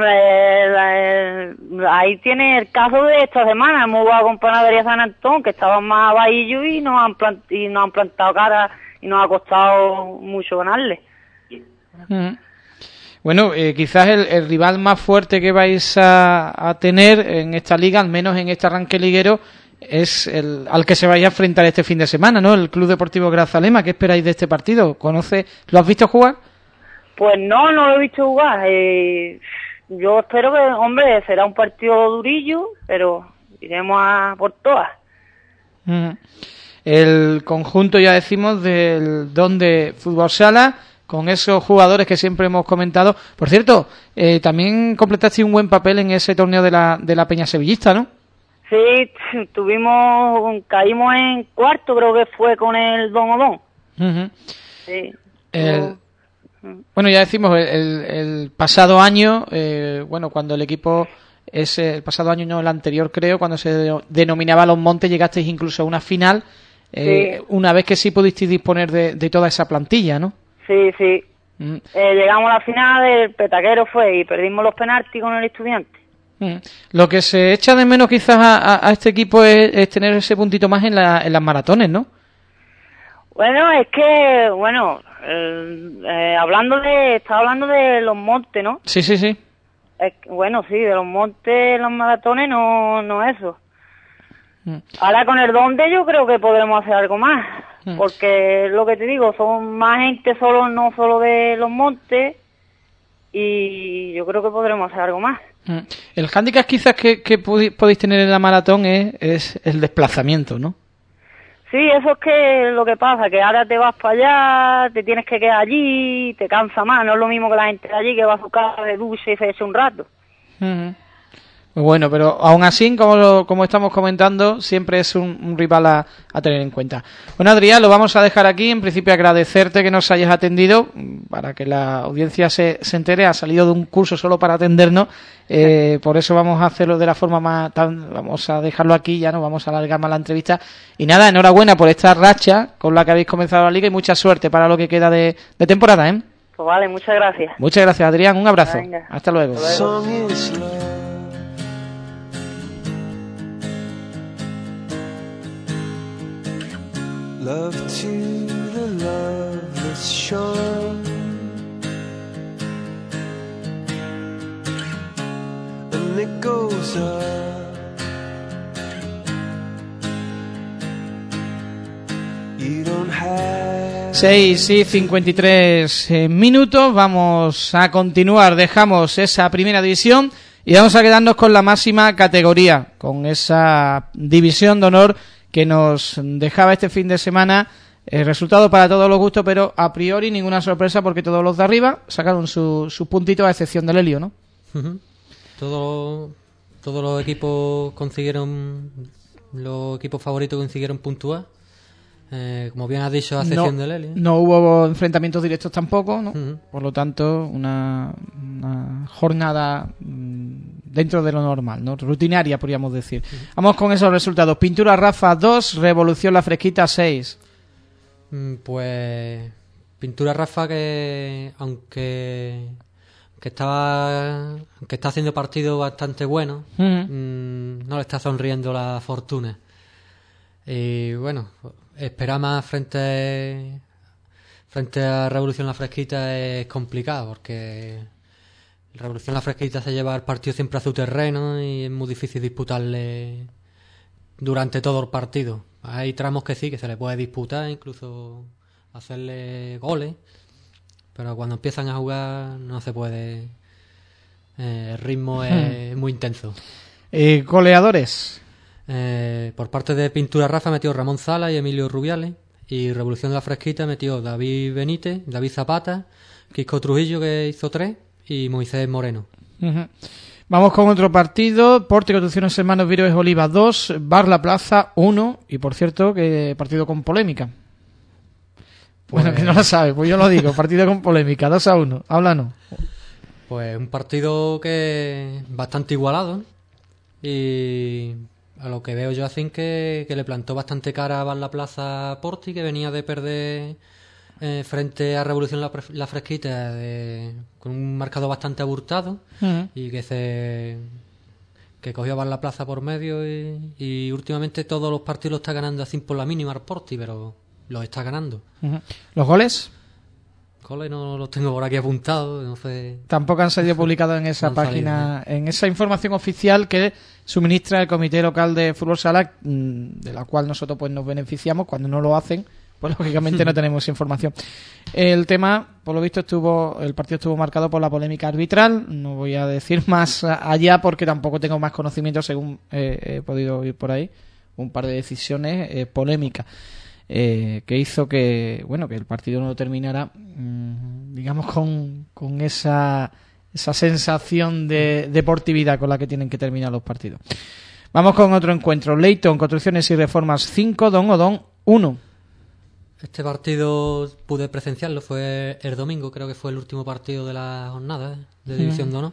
Ahí tiene el caso de esta semana. Hemos jugado con Panadería San Antón, que estaban más abajillo y nos han plantado cara y nos ha costado mucho ganarle. Bueno, quizás el rival más fuerte que vais a tener en esta liga, al menos en este arranque liguero, es al que se vaya a enfrentar este fin de semana, ¿no? El Club Deportivo Grazalema. ¿Qué esperáis de este partido? ¿Lo has visto jugar? Pues no lo he visto jugar. Yo espero que, hombre, será un partido durillo, pero iremos a por todas. El conjunto, ya decimos, del Donde Fútbol Sala, con esos jugadores que siempre hemos comentado. Por cierto, también completaste un buen papel en ese torneo de la Peña Sevillista, ¿no? Sí, caímos en cuarto, creo que fue con el Don Odón. Uh-huh. Sí. Bueno, ya decimos, el pasado año, cuando el equipo el pasado año, no, el anterior creo, cuando se denominaba Los Montes, llegasteis incluso a una final, sí. Una vez que sí pudisteis disponer de toda esa plantilla, ¿no? Sí, sí. Llegamos a la final, el petaquero fue y perdimos los penaltis con el Estudiante. Lo que se echa de menos quizás a este equipo es tener ese puntito más en las maratones, ¿no? Bueno, es que, estaba hablando de Los Montes, ¿no? Sí. Sí, de Los Montes, los maratones, no eso. Ahora con el Donde yo creo que podremos hacer algo más, porque lo que te digo, son más gente no solo de Los Montes, y yo creo que podremos hacer algo más. El hándicap quizás que podéis tener en la maratón es el desplazamiento, ¿no? Sí, eso es que lo que pasa, que ahora te vas para allá, te tienes que quedar allí, te cansa más, no es lo mismo que la gente de allí que va a su casa de ducha y se echa un rato. Bueno, pero aún así, como estamos comentando, siempre es un rival a tener en cuenta. Bueno, Adrián, lo vamos a dejar aquí. En principio, agradecerte que nos hayas atendido, para que la audiencia se entere. Ha salido de un curso solo para atendernos, por eso vamos a hacerlo de la forma vamos a dejarlo aquí, ya no vamos a alargar más la entrevista. Y nada, enhorabuena por esta racha con la que habéis comenzado la liga y mucha suerte para lo que queda de temporada, ¿eh? Pues vale, muchas gracias. Muchas gracias, Adrián. Un abrazo. Venga. Hasta luego. Love to the loveless shore, and it goes up. You don't have 6:53 minutos. Vamos a continuar. Dejamos esa primera división y vamos a quedarnos con la máxima categoría, con esa división de honor que nos dejaba este fin de semana. Resultado para todos los gustos, pero a priori ninguna sorpresa, porque todos los de arriba sacaron sus puntitos, a excepción del Helio, ¿no? Todos los equipos los equipos favoritos consiguieron puntuar. Como bien has dicho, a excepción del Helio. No hubo enfrentamientos directos tampoco, ¿no? Por lo tanto, una jornada dentro de lo normal, ¿no? Rutinaria, podríamos decir. Vamos con esos resultados. Pintura Rafa 2, Revolución La Fresquita 6. Pues Pintura Rafa, que aunque está haciendo partidos bastante buenos, no le está sonriendo la fortuna. Y bueno, esperar más frente a Revolución La Fresquita es complicado, porque Revolución La Fresquita se lleva el partido siempre a su terreno y es muy difícil disputarle durante todo el partido. Hay tramos que sí, que se le puede disputar, incluso hacerle goles, pero cuando empiezan a jugar no se puede. El ritmo es muy intenso. Goleadores. Por parte de Pintura Rafa metió Ramón Sala y Emilio Rubiales, y Revolución de la Fresquita metió David Benítez, David Zapata, Quisco Trujillo, que hizo 3, y Moisés Moreno. Vamos con otro partido. Porte Constituciones Hermanos Viroes Oliva 2, Bar La Plaza 1, y por cierto, que partido con polémica. Bueno, que no lo sabe, pues yo lo digo, partido con polémica, 2-1, háblanos. Pues un partido que bastante igualado, y a lo que veo yo así que le plantó bastante cara a Bar La Plaza Porti, que venía de perder frente a Revolución La Fresquita con un marcador bastante abultado, y que cogió a Bar La Plaza por medio, y últimamente todos los partidos los está ganando así por la mínima al Porti, pero los está ganando. ¿Los goles? Goles no los tengo por aquí apuntados, no sé. Tampoco han salido publicados en esa página, en esa información oficial que suministra el Comité Local de Fútbol Sala, de la cual nosotros pues nos beneficiamos. Cuando no lo hacen, pues lógicamente no tenemos información. El tema, por lo visto, el partido estuvo marcado por la polémica arbitral. No voy a decir más allá porque tampoco tengo más conocimiento, según he podido oír por ahí, un par de decisiones polémicas. Que hizo que el partido no terminara, digamos, con esa sensación de deportividad con la que tienen que terminar los partidos. Vamos con otro encuentro. Leyton, Construcciones y Reformas 5, Don Odón 1. Este partido pude presenciarlo, fue el domingo, creo que fue el último partido de la jornada de División de Honor.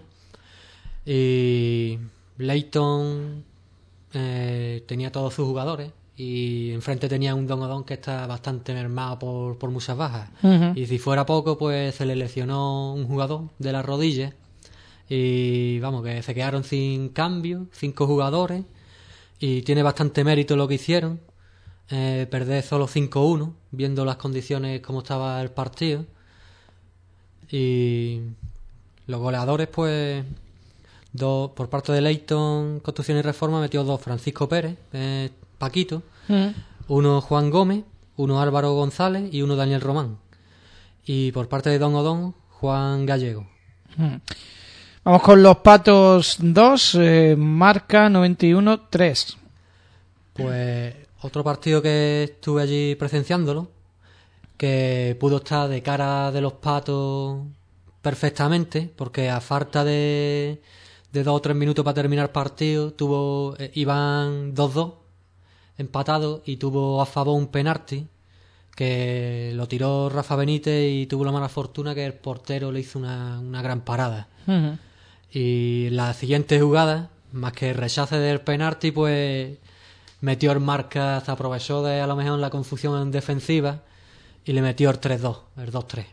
Y Leyton tenía todos sus jugadores y enfrente tenía un Don Odón que está bastante mermado por muchas bajas. Y si fuera poco, pues se le lesionó un jugador de la rodilla y vamos, que se quedaron sin cambio, 5 jugadores, y tiene bastante mérito lo que hicieron. Perder solo 5-1, viendo las condiciones como estaba el partido. Y los goleadores, pues por parte de Leyton, Construcción y Reforma, metió 2: Francisco Pérez, Paquito, uno Juan Gómez, uno Álvaro González y uno Daniel Román. Y por parte de Don Odón, Juan Gallego. Vamos con los Patos 2, marca 91-3. Pues otro partido que estuve allí presenciándolo, que pudo estar de cara de los Patos perfectamente, porque a falta de 2 o 3 minutos para terminar el partido, iban 2-2 empatados y tuvo a favor un penalti que lo tiró Rafa Benítez y tuvo la mala fortuna que el portero le hizo una gran parada. Y la siguiente jugada, más que el rechace del penalti, pues metió el marca, se aprovechó de a lo mejor la confusión defensiva y le metió el 3-2, el 2-3.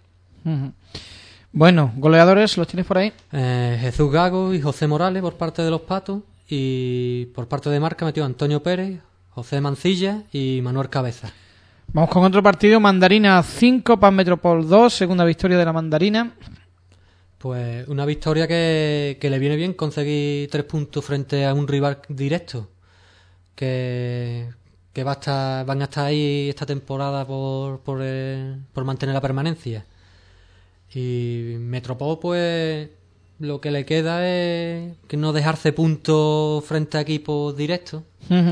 Bueno, goleadores, ¿los tienes por ahí? Jesús Gago y José Morales por parte de los Patos, y por parte de marca metió Antonio Pérez, José Mancilla y Manuel Cabeza. Vamos con otro partido, Mandarina 5, Pan Metropol 2, segunda victoria de la Mandarina. Pues una victoria que le viene bien conseguir 3 puntos frente a un rival directo que van a estar ahí esta temporada por mantener la permanencia. Y Metropol, pues lo que le queda es que no dejarse puntos frente a equipos directos.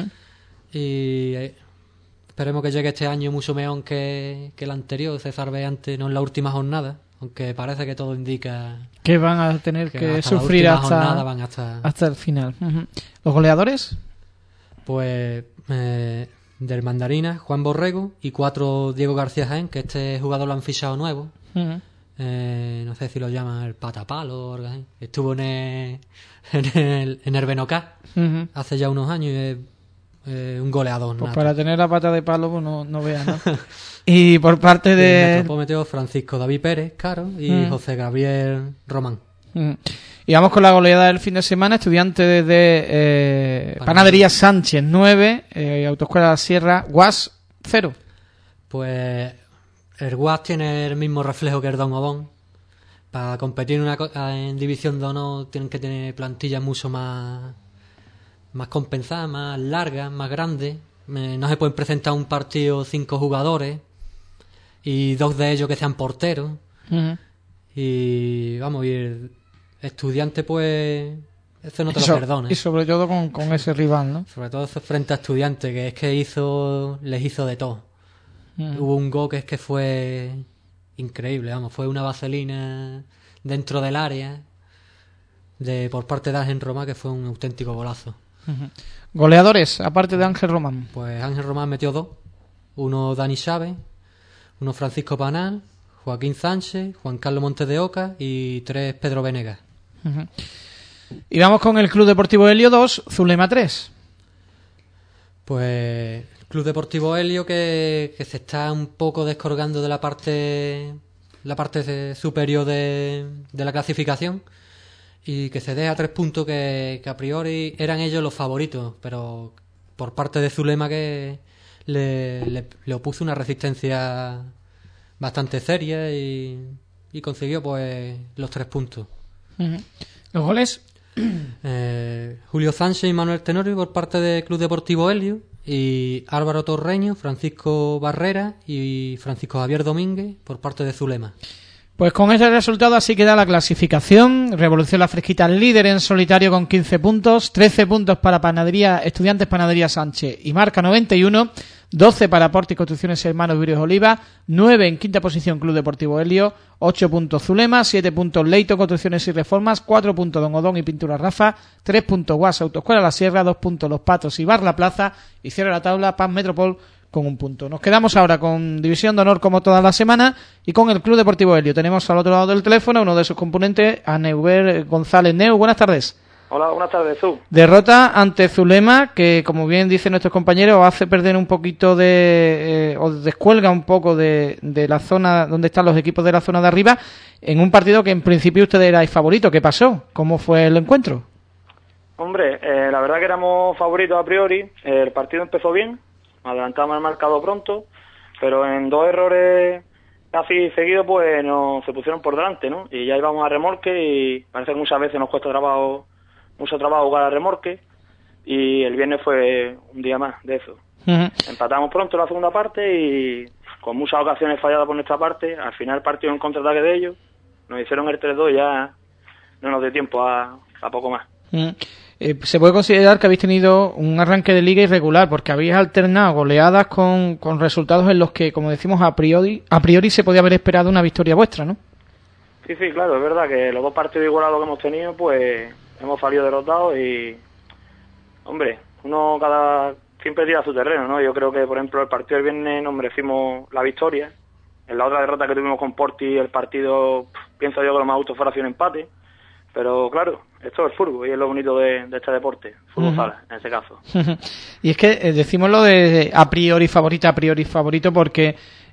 Y esperemos que llegue este año mucho mejor que el anterior, se salve antes, no en la última jornada, aunque parece que todo indica que van a tener que sufrir hasta el final. ¿Los goleadores? Pues del Mandarina, Juan Borrego, y 4 Diego García Jaén, que este jugador lo han fichado nuevo. No sé si lo llaman el patapalo o algo así. Estuvo en el Benocá hace ya unos años y es un goleador. Pues para tener la pata de palo, pues no veas, ¿no? Y por parte de... metió Francisco David Pérez, Caro, y José Gabriel Román. Y vamos con la goleada del fin de semana. Estudiantes de Panadería Sánchez 9, Autoescuela Sierra Guas 0. Pues el Guas tiene el mismo reflejo que el Don Odón. Para competir en División de Honor tienen que tener plantillas mucho más compensadas, más largas, más grandes. No se pueden presentar un partido 5 jugadores y 2 de ellos que sean porteros. Y vamos, y el Estudiante, pues eso no te lo perdona. Y sobre todo con ese rival, ¿no? Sobre todo frente a Estudiante, que es que les hizo de todo. Hubo un gol que fue increíble, vamos, fue una vaselina dentro del área por parte de Ángel Román, que fue un auténtico golazo. Goleadores, aparte de Ángel Román. Pues Ángel Román metió 2. Uno Dani Chávez, uno Francisco Panal, Joaquín Sánchez, Juan Carlos Montes de Oca y 3 Pedro Venegas. Y vamos con el Club Deportivo Helio 2, Zulema 3. Pues el Club Deportivo Helio que se está un poco descolgando de la parte superior de la clasificación y que se deja 3 puntos que a priori eran ellos los favoritos, pero por parte de Zulema que le opuso una resistencia bastante seria y consiguió pues los 3 puntos. ¿Los goles? Julio Sánchez y Manuel Tenorio por parte del Club Deportivo Helio, y Álvaro Torreño, Francisco Barrera y Francisco Javier Domínguez por parte de Zulema. Pues con este resultado así queda la clasificación. Revolución La Fresquita líder en solitario con 15 puntos, 13 puntos para Estudiantes Panadería Sánchez y marca 91, 12 para Porti Construcciones Hermanos Vídeos Oliva, 9 en quinta posición Club Deportivo Helio, 8 puntos Zulema, 7 puntos Leito Construcciones y Reformas, 4 puntos Don Odón y Pintura Rafa, 3 puntos Guas Autoescuela La Sierra, 2 puntos Los Patos y Bar La Plaza, y cierra la tabla Paz Metropol con 1 punto. Nos quedamos ahora con División de Honor como toda la semana y con el Club Deportivo Helio. Tenemos al otro lado del teléfono uno de sus componentes, a Neuber González. Neu, buenas tardes. Hola, buenas tardes, Zu. Derrota ante Zulema, que como bien dicen nuestros compañeros, hace perder un poquito o descuelga un poco de la zona donde están los equipos de la zona de arriba, en un partido que en principio ustedes erais favoritos. ¿Qué pasó? ¿Cómo fue el encuentro? Hombre, la verdad que éramos favoritos a priori. El partido empezó bien, adelantamos el marcado pronto, pero en 2 errores casi seguidos pues nos se pusieron por delante, ¿no? Y ya íbamos a remolque y parece que muchas veces nos cuesta mucho trabajo jugar a remolque, y el viernes fue un día más de eso. Empatamos pronto la segunda parte y con muchas ocasiones falladas por nuestra parte. Al final el partido en contraataque de ellos, nos hicieron el 3-2 y ya no nos dio tiempo a poco más. Se puede considerar que habéis tenido un arranque de liga irregular, porque habéis alternado goleadas con resultados en los que, como decimos, a priori se podía haber esperado una victoria vuestra, ¿no? Sí, claro, es verdad que los 2 partidos igualados que hemos tenido, pues hemos salido derrotados y, hombre, uno siempre tira a su terreno, ¿no? Yo creo que, por ejemplo, el partido del viernes nos merecimos la victoria. En la otra derrota que tuvimos con Porti, el partido, pienso yo que lo más justo fuera sido un empate. Pero claro, esto es el fútbol y es lo bonito de este deporte, fútbol sala, en este caso. Y es que decimos lo de a priori favorito porque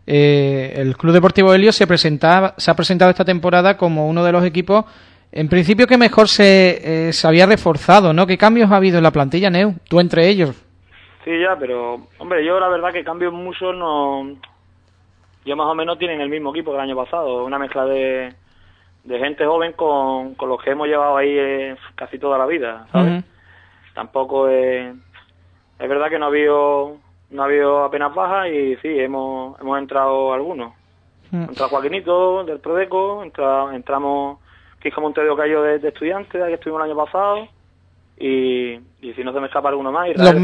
el Club Deportivo Helio se ha presentado esta temporada como uno de los equipos, en principio, que mejor se había reforzado, ¿no? ¿Qué cambios ha habido en la plantilla, Neu? Tú entre ellos. Sí, ya, pero, hombre, yo la verdad que cambios muchos no. Yo más o menos tienen el mismo equipo que el año pasado, una mezcla de gente joven con los que hemos llevado ahí casi toda la vida, ¿sabes? Tampoco es verdad que no ha habido apenas bajas y sí, hemos entrado algunos. Entra Joaquinito del Prodeco, entramos Quisco Montedio Cayo de Estudiantes, que estuvimos el año pasado, y si no se me escapa alguno más, los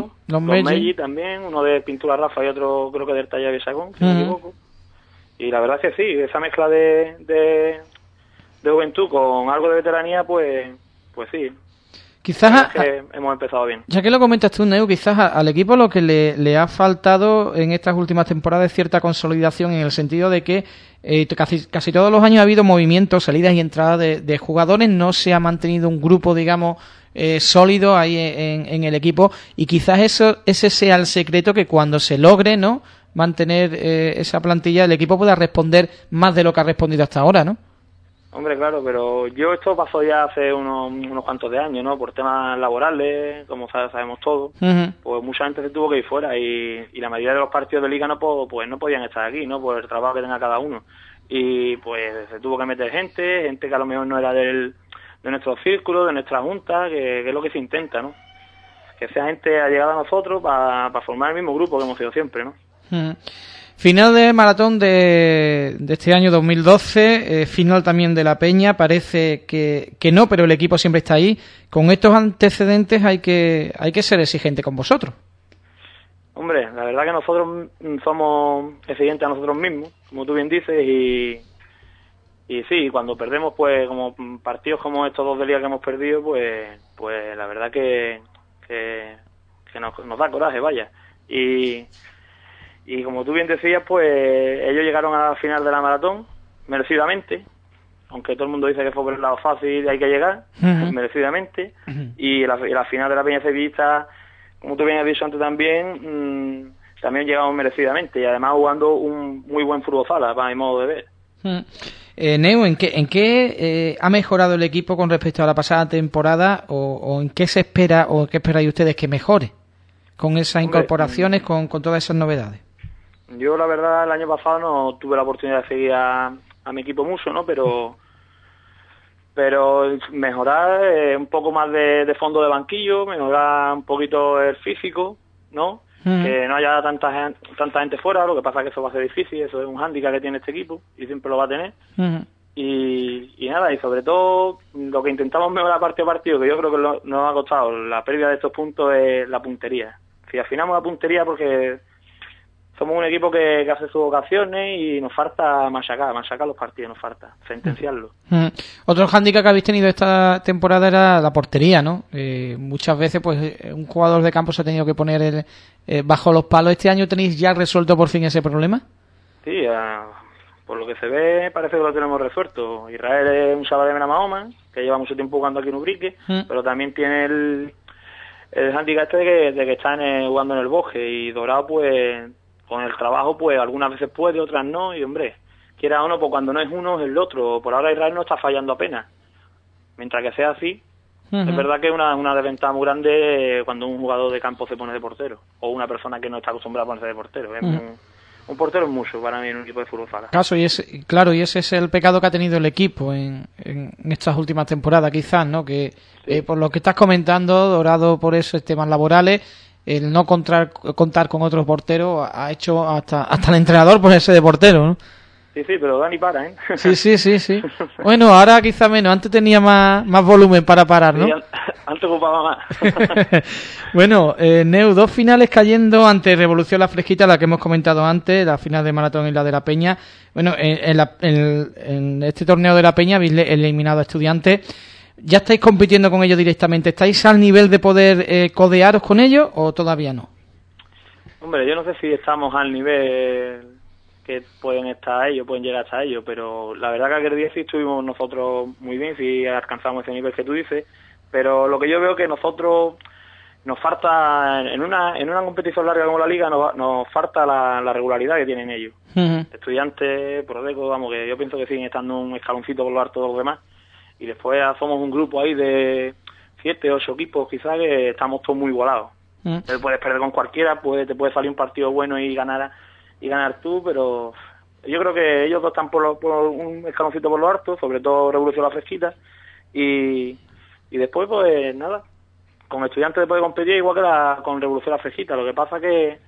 Meggi también, uno de Pintura Rafa y otro creo que del Taller de Sagón, si no me equivoco. Y la verdad es que sí, esa mezcla de juventud con algo de veteranía, pues sí. Quizás que hemos empezado bien. Ya que lo comentas tú, Neu, quizás al equipo lo que le ha faltado en estas últimas temporadas es cierta consolidación, en el sentido de que casi todos los años ha habido movimientos, salidas y entradas de jugadores, no se ha mantenido un grupo, digamos, sólido ahí en el equipo, y quizás ese sea el secreto, que cuando se logre, ¿no?, mantener esa plantilla, el equipo pueda responder más de lo que ha respondido hasta ahora, ¿no? Hombre, claro, pero esto pasó ya hace unos cuantos de años, ¿no? Por temas laborales, como sabemos todos, pues mucha gente se tuvo que ir fuera y la mayoría de los partidos de liga no podían estar aquí, ¿no? Por el trabajo que tenga cada uno. Y pues se tuvo que meter gente que a lo mejor no era de nuestro círculo, de nuestra junta, que es lo que se intenta, ¿no? Que sea gente allegada a nosotros para formar el mismo grupo que hemos sido siempre, ¿no? Final de maratón de este año 2012, final también de la Peña. Parece que no, pero el equipo siempre está ahí. Con estos antecedentes hay que ser exigente con vosotros. Hombre, la verdad que nosotros somos exigentes a nosotros mismos, como tú bien dices, y sí, cuando perdemos, pues como partidos como estos 2 de liga que hemos perdido, pues la verdad que nos da coraje, vaya. Y como tú bien decías, pues ellos llegaron a la final de la maratón, merecidamente, aunque todo el mundo dice que fue por el lado fácil y hay que llegar, merecidamente, y la final de la Peña Sevillista, como tú bien has dicho antes también llegamos merecidamente, y además jugando un muy buen fútbol sala, para mi modo de ver. Neu, ¿en qué ha mejorado el equipo con respecto a la pasada temporada, o en qué se espera, o qué esperáis ustedes que mejore con esas incorporaciones, con todas esas novedades? Yo la verdad el año pasado no tuve la oportunidad de seguir a mi equipo mucho, ¿no? Pero mejorar un poco más de fondo de banquillo, mejorar un poquito el físico, ¿no? Que no haya tanta gente fuera, lo que pasa es que eso va a ser difícil, eso es un hándicap que tiene este equipo y siempre lo va a tener. Y nada, y sobre todo lo que intentamos mejorar partido a partido, que yo creo que nos ha costado la pérdida de estos puntos, es la puntería. Si afinamos la puntería, porque somos un equipo que hace sus ocasiones y nos falta machacar los partidos, nos falta sentenciarlos. Otro hándicap que habéis tenido esta temporada era la portería, ¿no? Muchas veces pues un jugador de campo se ha tenido que poner bajo los palos. ¿Este año tenéis ya resuelto por fin ese problema? Sí, por lo que se ve parece que lo tenemos resuelto. Israel es un chaval de Benamahoma, que lleva mucho tiempo jugando aquí en Ubrique, pero también tiene el hándicap de que están jugando en el Boje, y Dorado pues con el trabajo pues algunas veces puede, otras no, y hombre, quiera o no, pues cuando no es uno es el otro. Por ahora Israel no está fallando apenas. Mientras que sea así, es verdad que es una desventaja muy grande cuando un jugador de campo se pone de portero, o una persona que no está acostumbrada a ponerse de portero. Un portero es mucho para mí en un equipo de fútbol sala. Y ese es el pecado que ha tenido el equipo en estas últimas temporadas, quizás, ¿no? Que sí. Por lo que estás comentando, Dorado, por esos temas laborales, el no contar con otros porteros ha hecho hasta el entrenador ponerse de portero, ¿no? Sí, pero Dani para, ¿eh? Sí. Bueno, ahora quizá menos. Antes tenía más volumen para parar, ¿no? Sí, antes ocupaba más. Bueno, Neu, 2 finales cayendo ante Revolución La Fresquita, la que hemos comentado antes, la final de Maratón y la de La Peña. Bueno, en este torneo de La Peña habéis eliminado a Estudiantes. ¿Ya estáis compitiendo con ellos directamente? ¿Estáis al nivel de poder codearos con ellos o todavía no? Hombre, yo no sé si estamos al nivel que pueden llegar hasta ellos, pero la verdad que aquel día sí estuvimos nosotros muy bien, si alcanzamos ese nivel que tú dices, pero lo que yo veo que nosotros nos falta, en una competición larga como la Liga, nos falta la regularidad que tienen ellos. Estudiantes, Prodeco, vamos, que yo pienso que siguen estando un escaloncito por lo alto de los demás, y después somos un grupo ahí de 7, 8 equipos quizás que estamos todos muy igualados. Te puedes perder con cualquiera, te puede salir un partido bueno y ganar tú, pero yo creo que ellos dos están por un escaloncito por lo alto, sobre todo Revolución La Fresquita, y después pues nada, con Estudiantes puede competir igual que con Revolución La Fresquita. Lo que pasa que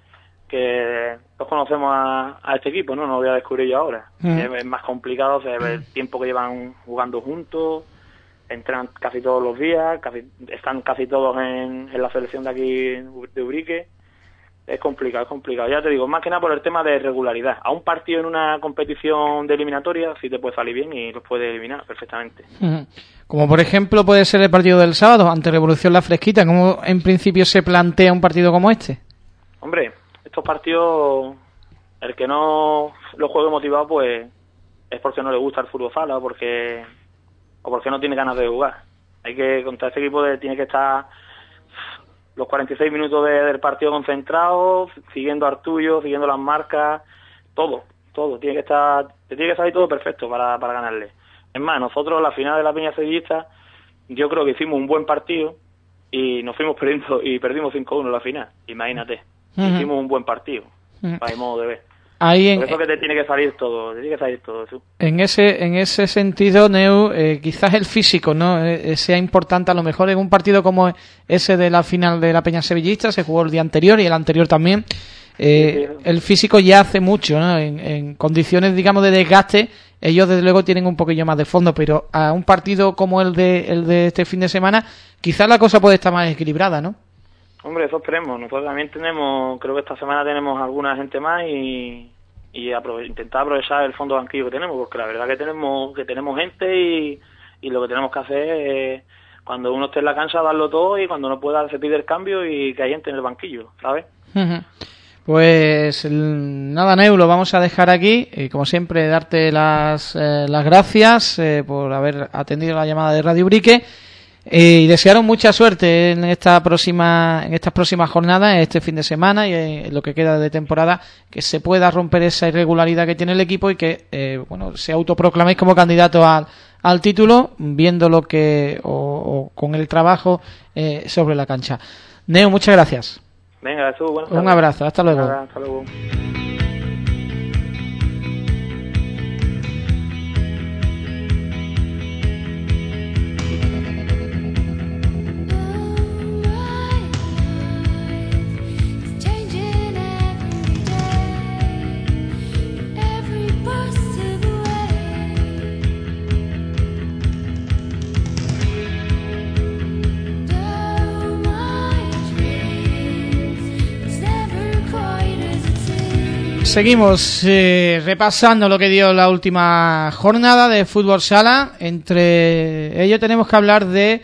todos conocemos a este equipo, no lo voy a descubrir yo ahora. Es más complicado, el tiempo que llevan jugando juntos, entrenan casi todos los días, están casi todos en la selección de aquí de Ubrique. Es complicado. Ya te digo, más que nada por el tema de regularidad. A un partido en una competición de eliminatoria sí te puede salir bien y los puede eliminar perfectamente. Como por ejemplo puede ser el partido del sábado ante Revolución La Fresquita. ¿Cómo en principio se plantea un partido como este? Hombre, estos partidos, el que no lo juegue motivado pues es porque no le gusta el fútbol sala o porque no tiene ganas de jugar. Contra este equipo tiene que estar los 46 minutos del partido concentrado, siguiendo al tuyo, siguiendo las marcas, todo. Te tiene que salir todo perfecto para ganarle. Es más, nosotros la final de la Peña Sevillista, yo creo que hicimos un buen partido y nos fuimos perdiendo y perdimos 5-1 en la final. Imagínate, hicimos un buen partido, para el modo de ver. Por eso que te tiene que salir todo, ¿sí? En ese sentido, Neu, quizás el físico no sea importante. A lo mejor en un partido como ese de la final de la Peña Sevillista, se jugó el día anterior y el anterior también, el físico ya hace mucho, ¿no? En condiciones, digamos, de desgaste, ellos desde luego tienen un poquillo más de fondo, pero a un partido como el de este fin de semana, quizás la cosa puede estar más equilibrada, ¿no? Hombre, eso esperemos. Nosotros también creo que esta semana tenemos alguna gente más y intentar aprovechar el fondo de banquillo que tenemos, porque la verdad que tenemos gente y lo que tenemos que hacer es, cuando uno esté en la cancha, darlo todo, y cuando no pueda se pide el cambio y que hay gente en el banquillo, ¿sabes? Pues nada, Neu, lo vamos a dejar aquí. Como siempre, darte las gracias por haber atendido la llamada de Radio Ubrique. Y desearos mucha suerte en estas próximas jornadas, este fin de semana y en lo que queda de temporada, que se pueda romper esa irregularidad que tiene el equipo y que se autoproclaméis como candidato al título, viendo lo que o con el trabajo sobre la cancha. Neu, muchas gracias. Venga, Jesús, buenas tardes. Un abrazo, hasta luego. Hasta luego. It's never quite as it seems. seguimos repasando lo que dio la última jornada de fútbol sala. Entre ello tenemos que hablar de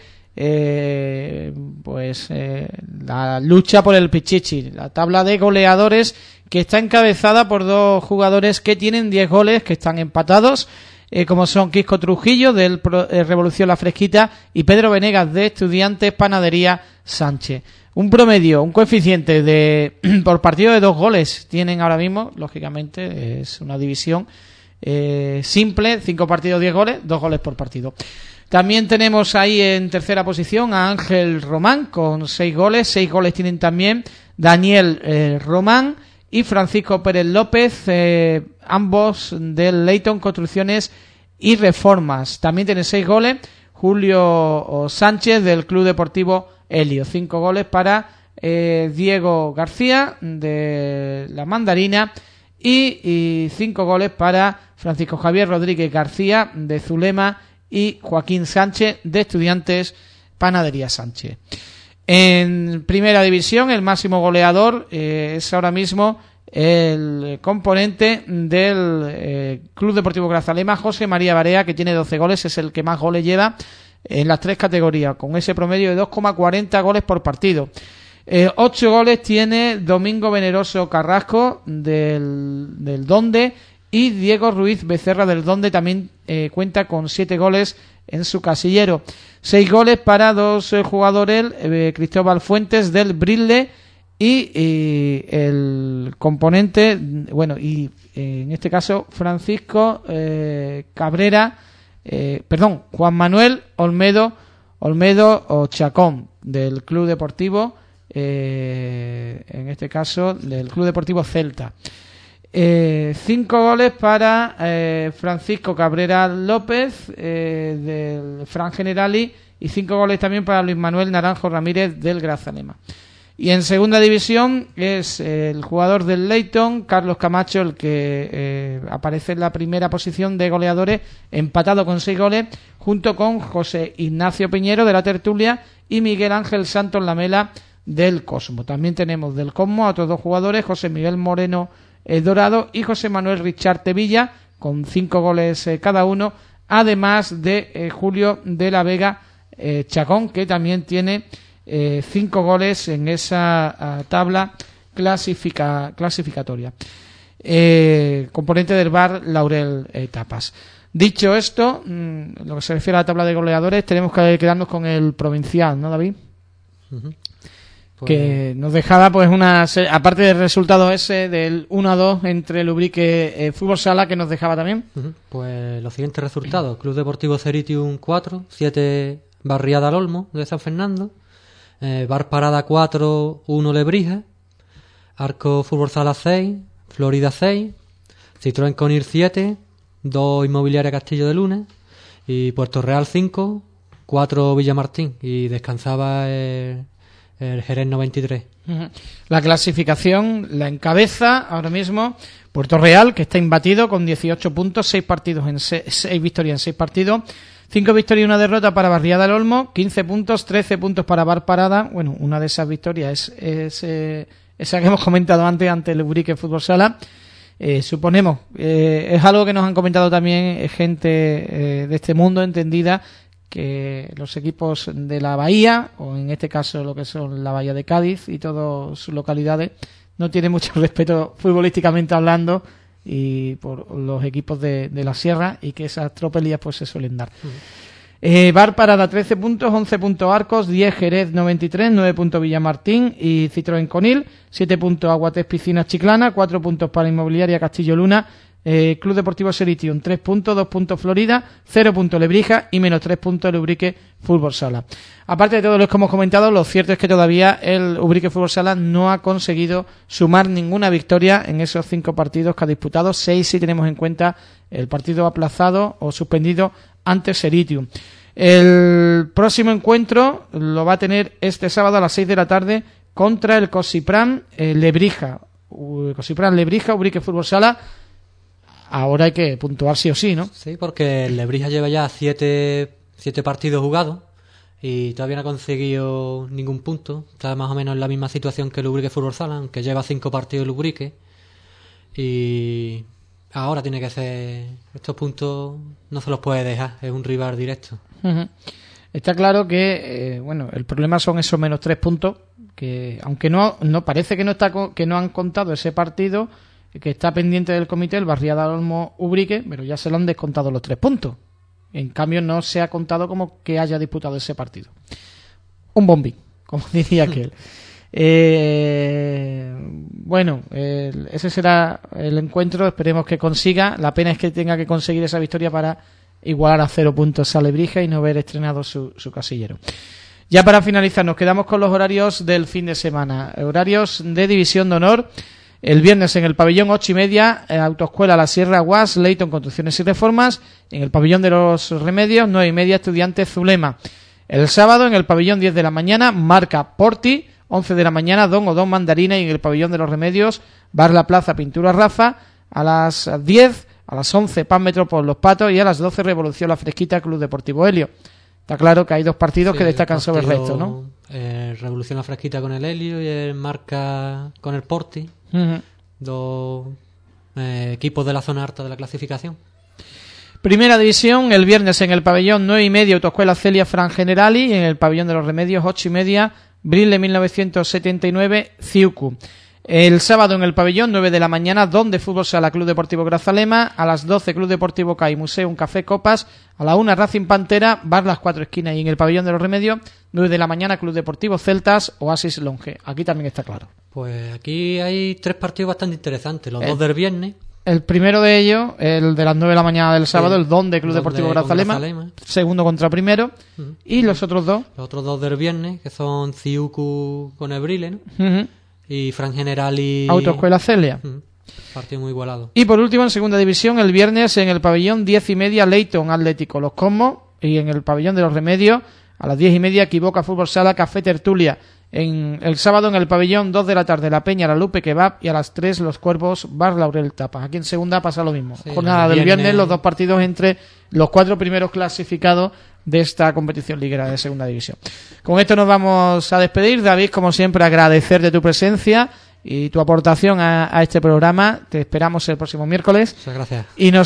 la lucha por el Pichichi, la tabla de goleadores que está encabezada por dos jugadores que tienen 10 goles, que están empatados, como son Quisco Trujillo del Revolución La Fresquita y Pedro Venegas de Estudiantes Panadería Sánchez. Un promedio, un coeficiente de por partido de 2 goles tienen ahora mismo. Lógicamente es una división simple, 5 partidos 10 goles, 2 goles por partido. También tenemos ahí en tercera posición a Ángel Román con 6 goles. 6 goles tienen también Daniel Román y Francisco Pérez López, ambos del Leyton Construcciones y Reformas. También tiene 6 goles Julio Sánchez del Club Deportivo Helio. 5 goles para Diego García de la Mandarina y 5 goles para Francisco Javier Rodríguez García de Zulema y Joaquín Sánchez de Estudiantes Panadería Sánchez. En primera división el máximo goleador es ahora mismo el componente del Club Deportivo Grazalema, José María Barea, que tiene 12 goles, es el que más goles lleva en las 3 categorías, con ese promedio de 2,40 goles por partido. 8 goles tiene Domingo Veneroso Carrasco del Donde, y Diego Ruiz Becerra del Donde también cuenta con 7 goles en su casillero. 6 goles para 2 jugadores, Cristóbal Fuentes del Brille y el componente, en este caso Francisco Cabrera, Juan Manuel Olmedo o Chacón del Club Deportivo, en este caso del Club Deportivo Celta. 5 goles para Francisco Cabrera López del Fran Generali y 5 goles también para Luis Manuel Naranjo Ramírez del Grazalema. Y en segunda división es el jugador del Leyton, Carlos Camacho, el que aparece en la primera posición de goleadores, empatado con 6 goles, junto con José Ignacio Piñero de la Tertulia y Miguel Ángel Santos Lamela del Cosmo. También tenemos del Cosmo a otros 2 jugadores, José Miguel Moreno Dorado y José Manuel Richard Tevilla, con 5 goles cada uno, además de Julio de la Vega Chacón, que también tiene 5 goles en esa tabla clasificatoria. Componente del VAR Laurel Tapas. Dicho esto, lo que se refiere a la tabla de goleadores, tenemos que quedarnos con el provincial, ¿no, David? Uh-huh. Que nos dejaba pues aparte del resultado ese del 1-2 entre el Ubrique Fútbol Sala, que nos dejaba también. Uh-huh. Pues los siguientes resultados: Club Deportivo Ceritium 4, 7 Barriada al Olmo de San Fernando, Bar Parada 4, 1 Lebrija, Arco Fútbol Sala 6, Florida 6, Citroën Conir 7, 2 Inmobiliaria Castillo de Luna y Puerto Real 5, 4 Villamartín, y descansaba el Jerez 93. La clasificación la encabeza ahora mismo Puerto Real, que está imbatido con 18 puntos, 6 victorias en 6 partidos, 5 victorias y 1 derrota para Barriada del Olmo, 15 puntos, 13 puntos para Bar Parada. Bueno, una de esas victorias es esa que hemos comentado antes ante el Ubrique Fútbol Sala. Suponemos, es algo que nos han comentado también gente de este mundo entendida, que los equipos de la Bahía, o en este caso lo que son la Bahía de Cádiz y todas sus localidades, no tienen mucho respeto futbolísticamente hablando y por los equipos de la Sierra, y que esas tropelías pues se suelen dar. Bar Parada 13 puntos, 11 puntos Arcos, 10 Jerez 93, 9 puntos Villamartín y Citroën Conil, 7 puntos Aguatés Piscinas Chiclana, 4 puntos para Inmobiliaria Castillo Luna, Club Deportivo Seritium 3 puntos, 2 puntos Florida, 0 puntos Lebrija y menos 3 puntos el Ubrique Fútbol Sala. Aparte de todo lo que hemos comentado, lo cierto es que todavía el Ubrique Fútbol Sala no ha conseguido sumar ninguna victoria en esos 5 partidos que ha disputado, 6 si tenemos en cuenta el partido aplazado o suspendido ante Seritium. El próximo encuentro lo va a tener este sábado a las 6 de la tarde contra el Cosipran Lebrija. Cosipran Lebrija, Ubrique Fútbol Sala. Ahora hay que puntuar sí o sí, ¿no? Sí, porque el Lebrija lleva ya 7 partidos jugados y todavía no ha conseguido ningún punto. Está más o menos en la misma situación que el Ubrique Fútbol Sala, aunque lleva 5 partidos el Ubrique. y ahora tiene que hacer estos puntos, no se los puede dejar, es un rival directo. Uh-huh. Está claro que el problema son esos menos 3 puntos, que aunque no parece que no han contado ese partido, que está pendiente del comité, el Barriada Olmo Ubrique, pero ya se lo han descontado los 3 puntos. En cambio no se ha contado como que haya disputado ese partido. Un bombín, como diría aquel. Ese será el encuentro, esperemos que consiga. La pena es que tenga que conseguir esa victoria para igualar a 0 puntos a Lebrija y no haber estrenado su casillero. Ya para finalizar, nos quedamos con los horarios del fin de semana. Horarios de División de Honor. El viernes en el pabellón 8:30, Autoescuela La Sierra Guas, Leighton Construcciones y Reformas. En el pabellón de los Remedios, 9:30, Estudiantes Zulema. El sábado en el pabellón 10 de la mañana, Marca Porti. 11 de la mañana, Don Odón Mandarina. Y en el pabellón de los Remedios, Bar La Plaza Pintura Rafa. A las 10, a las 11, Pan Metropol Los Patos. Y a las 12, Revolución La Fresquita Club Deportivo Helio. Está claro que hay dos partidos que destacan sobre el resto, ¿no? Revolución La Fresquita con el Helio y el Marca con el Porti. Uh-huh. Dos equipos de la zona alta de la clasificación. Primera división, el viernes en el pabellón 9:30, Autoescuela Celia Fran Generali. Y en el pabellón de los Remedios, 8:30, Brile 1979, Ciucu. El sábado en el pabellón, 9 de la mañana, Don de Fútbol Sala Club Deportivo Grazalema. A las 12, Club Deportivo CAI Museum Café Copas. A la 1, Racing Pantera, Bar Las Cuatro Esquinas. Y en el pabellón de los Remedios, 9 de la mañana, Club Deportivo Celtas, Oasis Longe. Aquí también está claro. Pues aquí hay 3 partidos bastante interesantes, los 2 del viernes. El primero de ellos, el de las 9 de la mañana del sábado, el Don de Club Deportivo Grazalema, segundo contra primero. Uh-huh. Y los otros dos. Los otros 2 del viernes, que son Ciucu con el Brile, ¿no? Uh-huh. Y Fran Generali. Autoescuela Celia. Partido muy igualado. Y por último, en segunda división, el viernes en el pabellón 10:30, Leighton Atlético Los Cosmos. Y en el pabellón de los Remedios, a las 10:30, Equivoca Fútbol Sala Café Tertulia. En el sábado en el pabellón 2 de la tarde, La Peña La Lupe Kebab. Y a las 3, Los Cuervos Bar Laurel Tapas. Aquí en segunda pasa lo mismo. Sí, jornada del viernes, los 2 partidos entre los 4 primeros clasificados de esta competición liguera de segunda división. Con esto nos vamos a despedir. David, como siempre, agradecerte tu presencia y tu aportación a este programa. Te esperamos el próximo miércoles. Muchas gracias.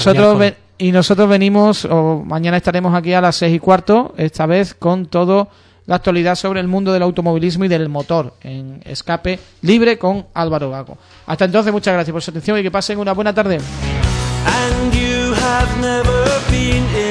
Y nosotros venimos, o mañana estaremos aquí a las 6:15, esta vez con todo la actualidad sobre el mundo del automovilismo y del motor en Escape Libre con Álvaro Gago. Hasta entonces, muchas gracias por su atención y que pasen una buena tarde. And you have never been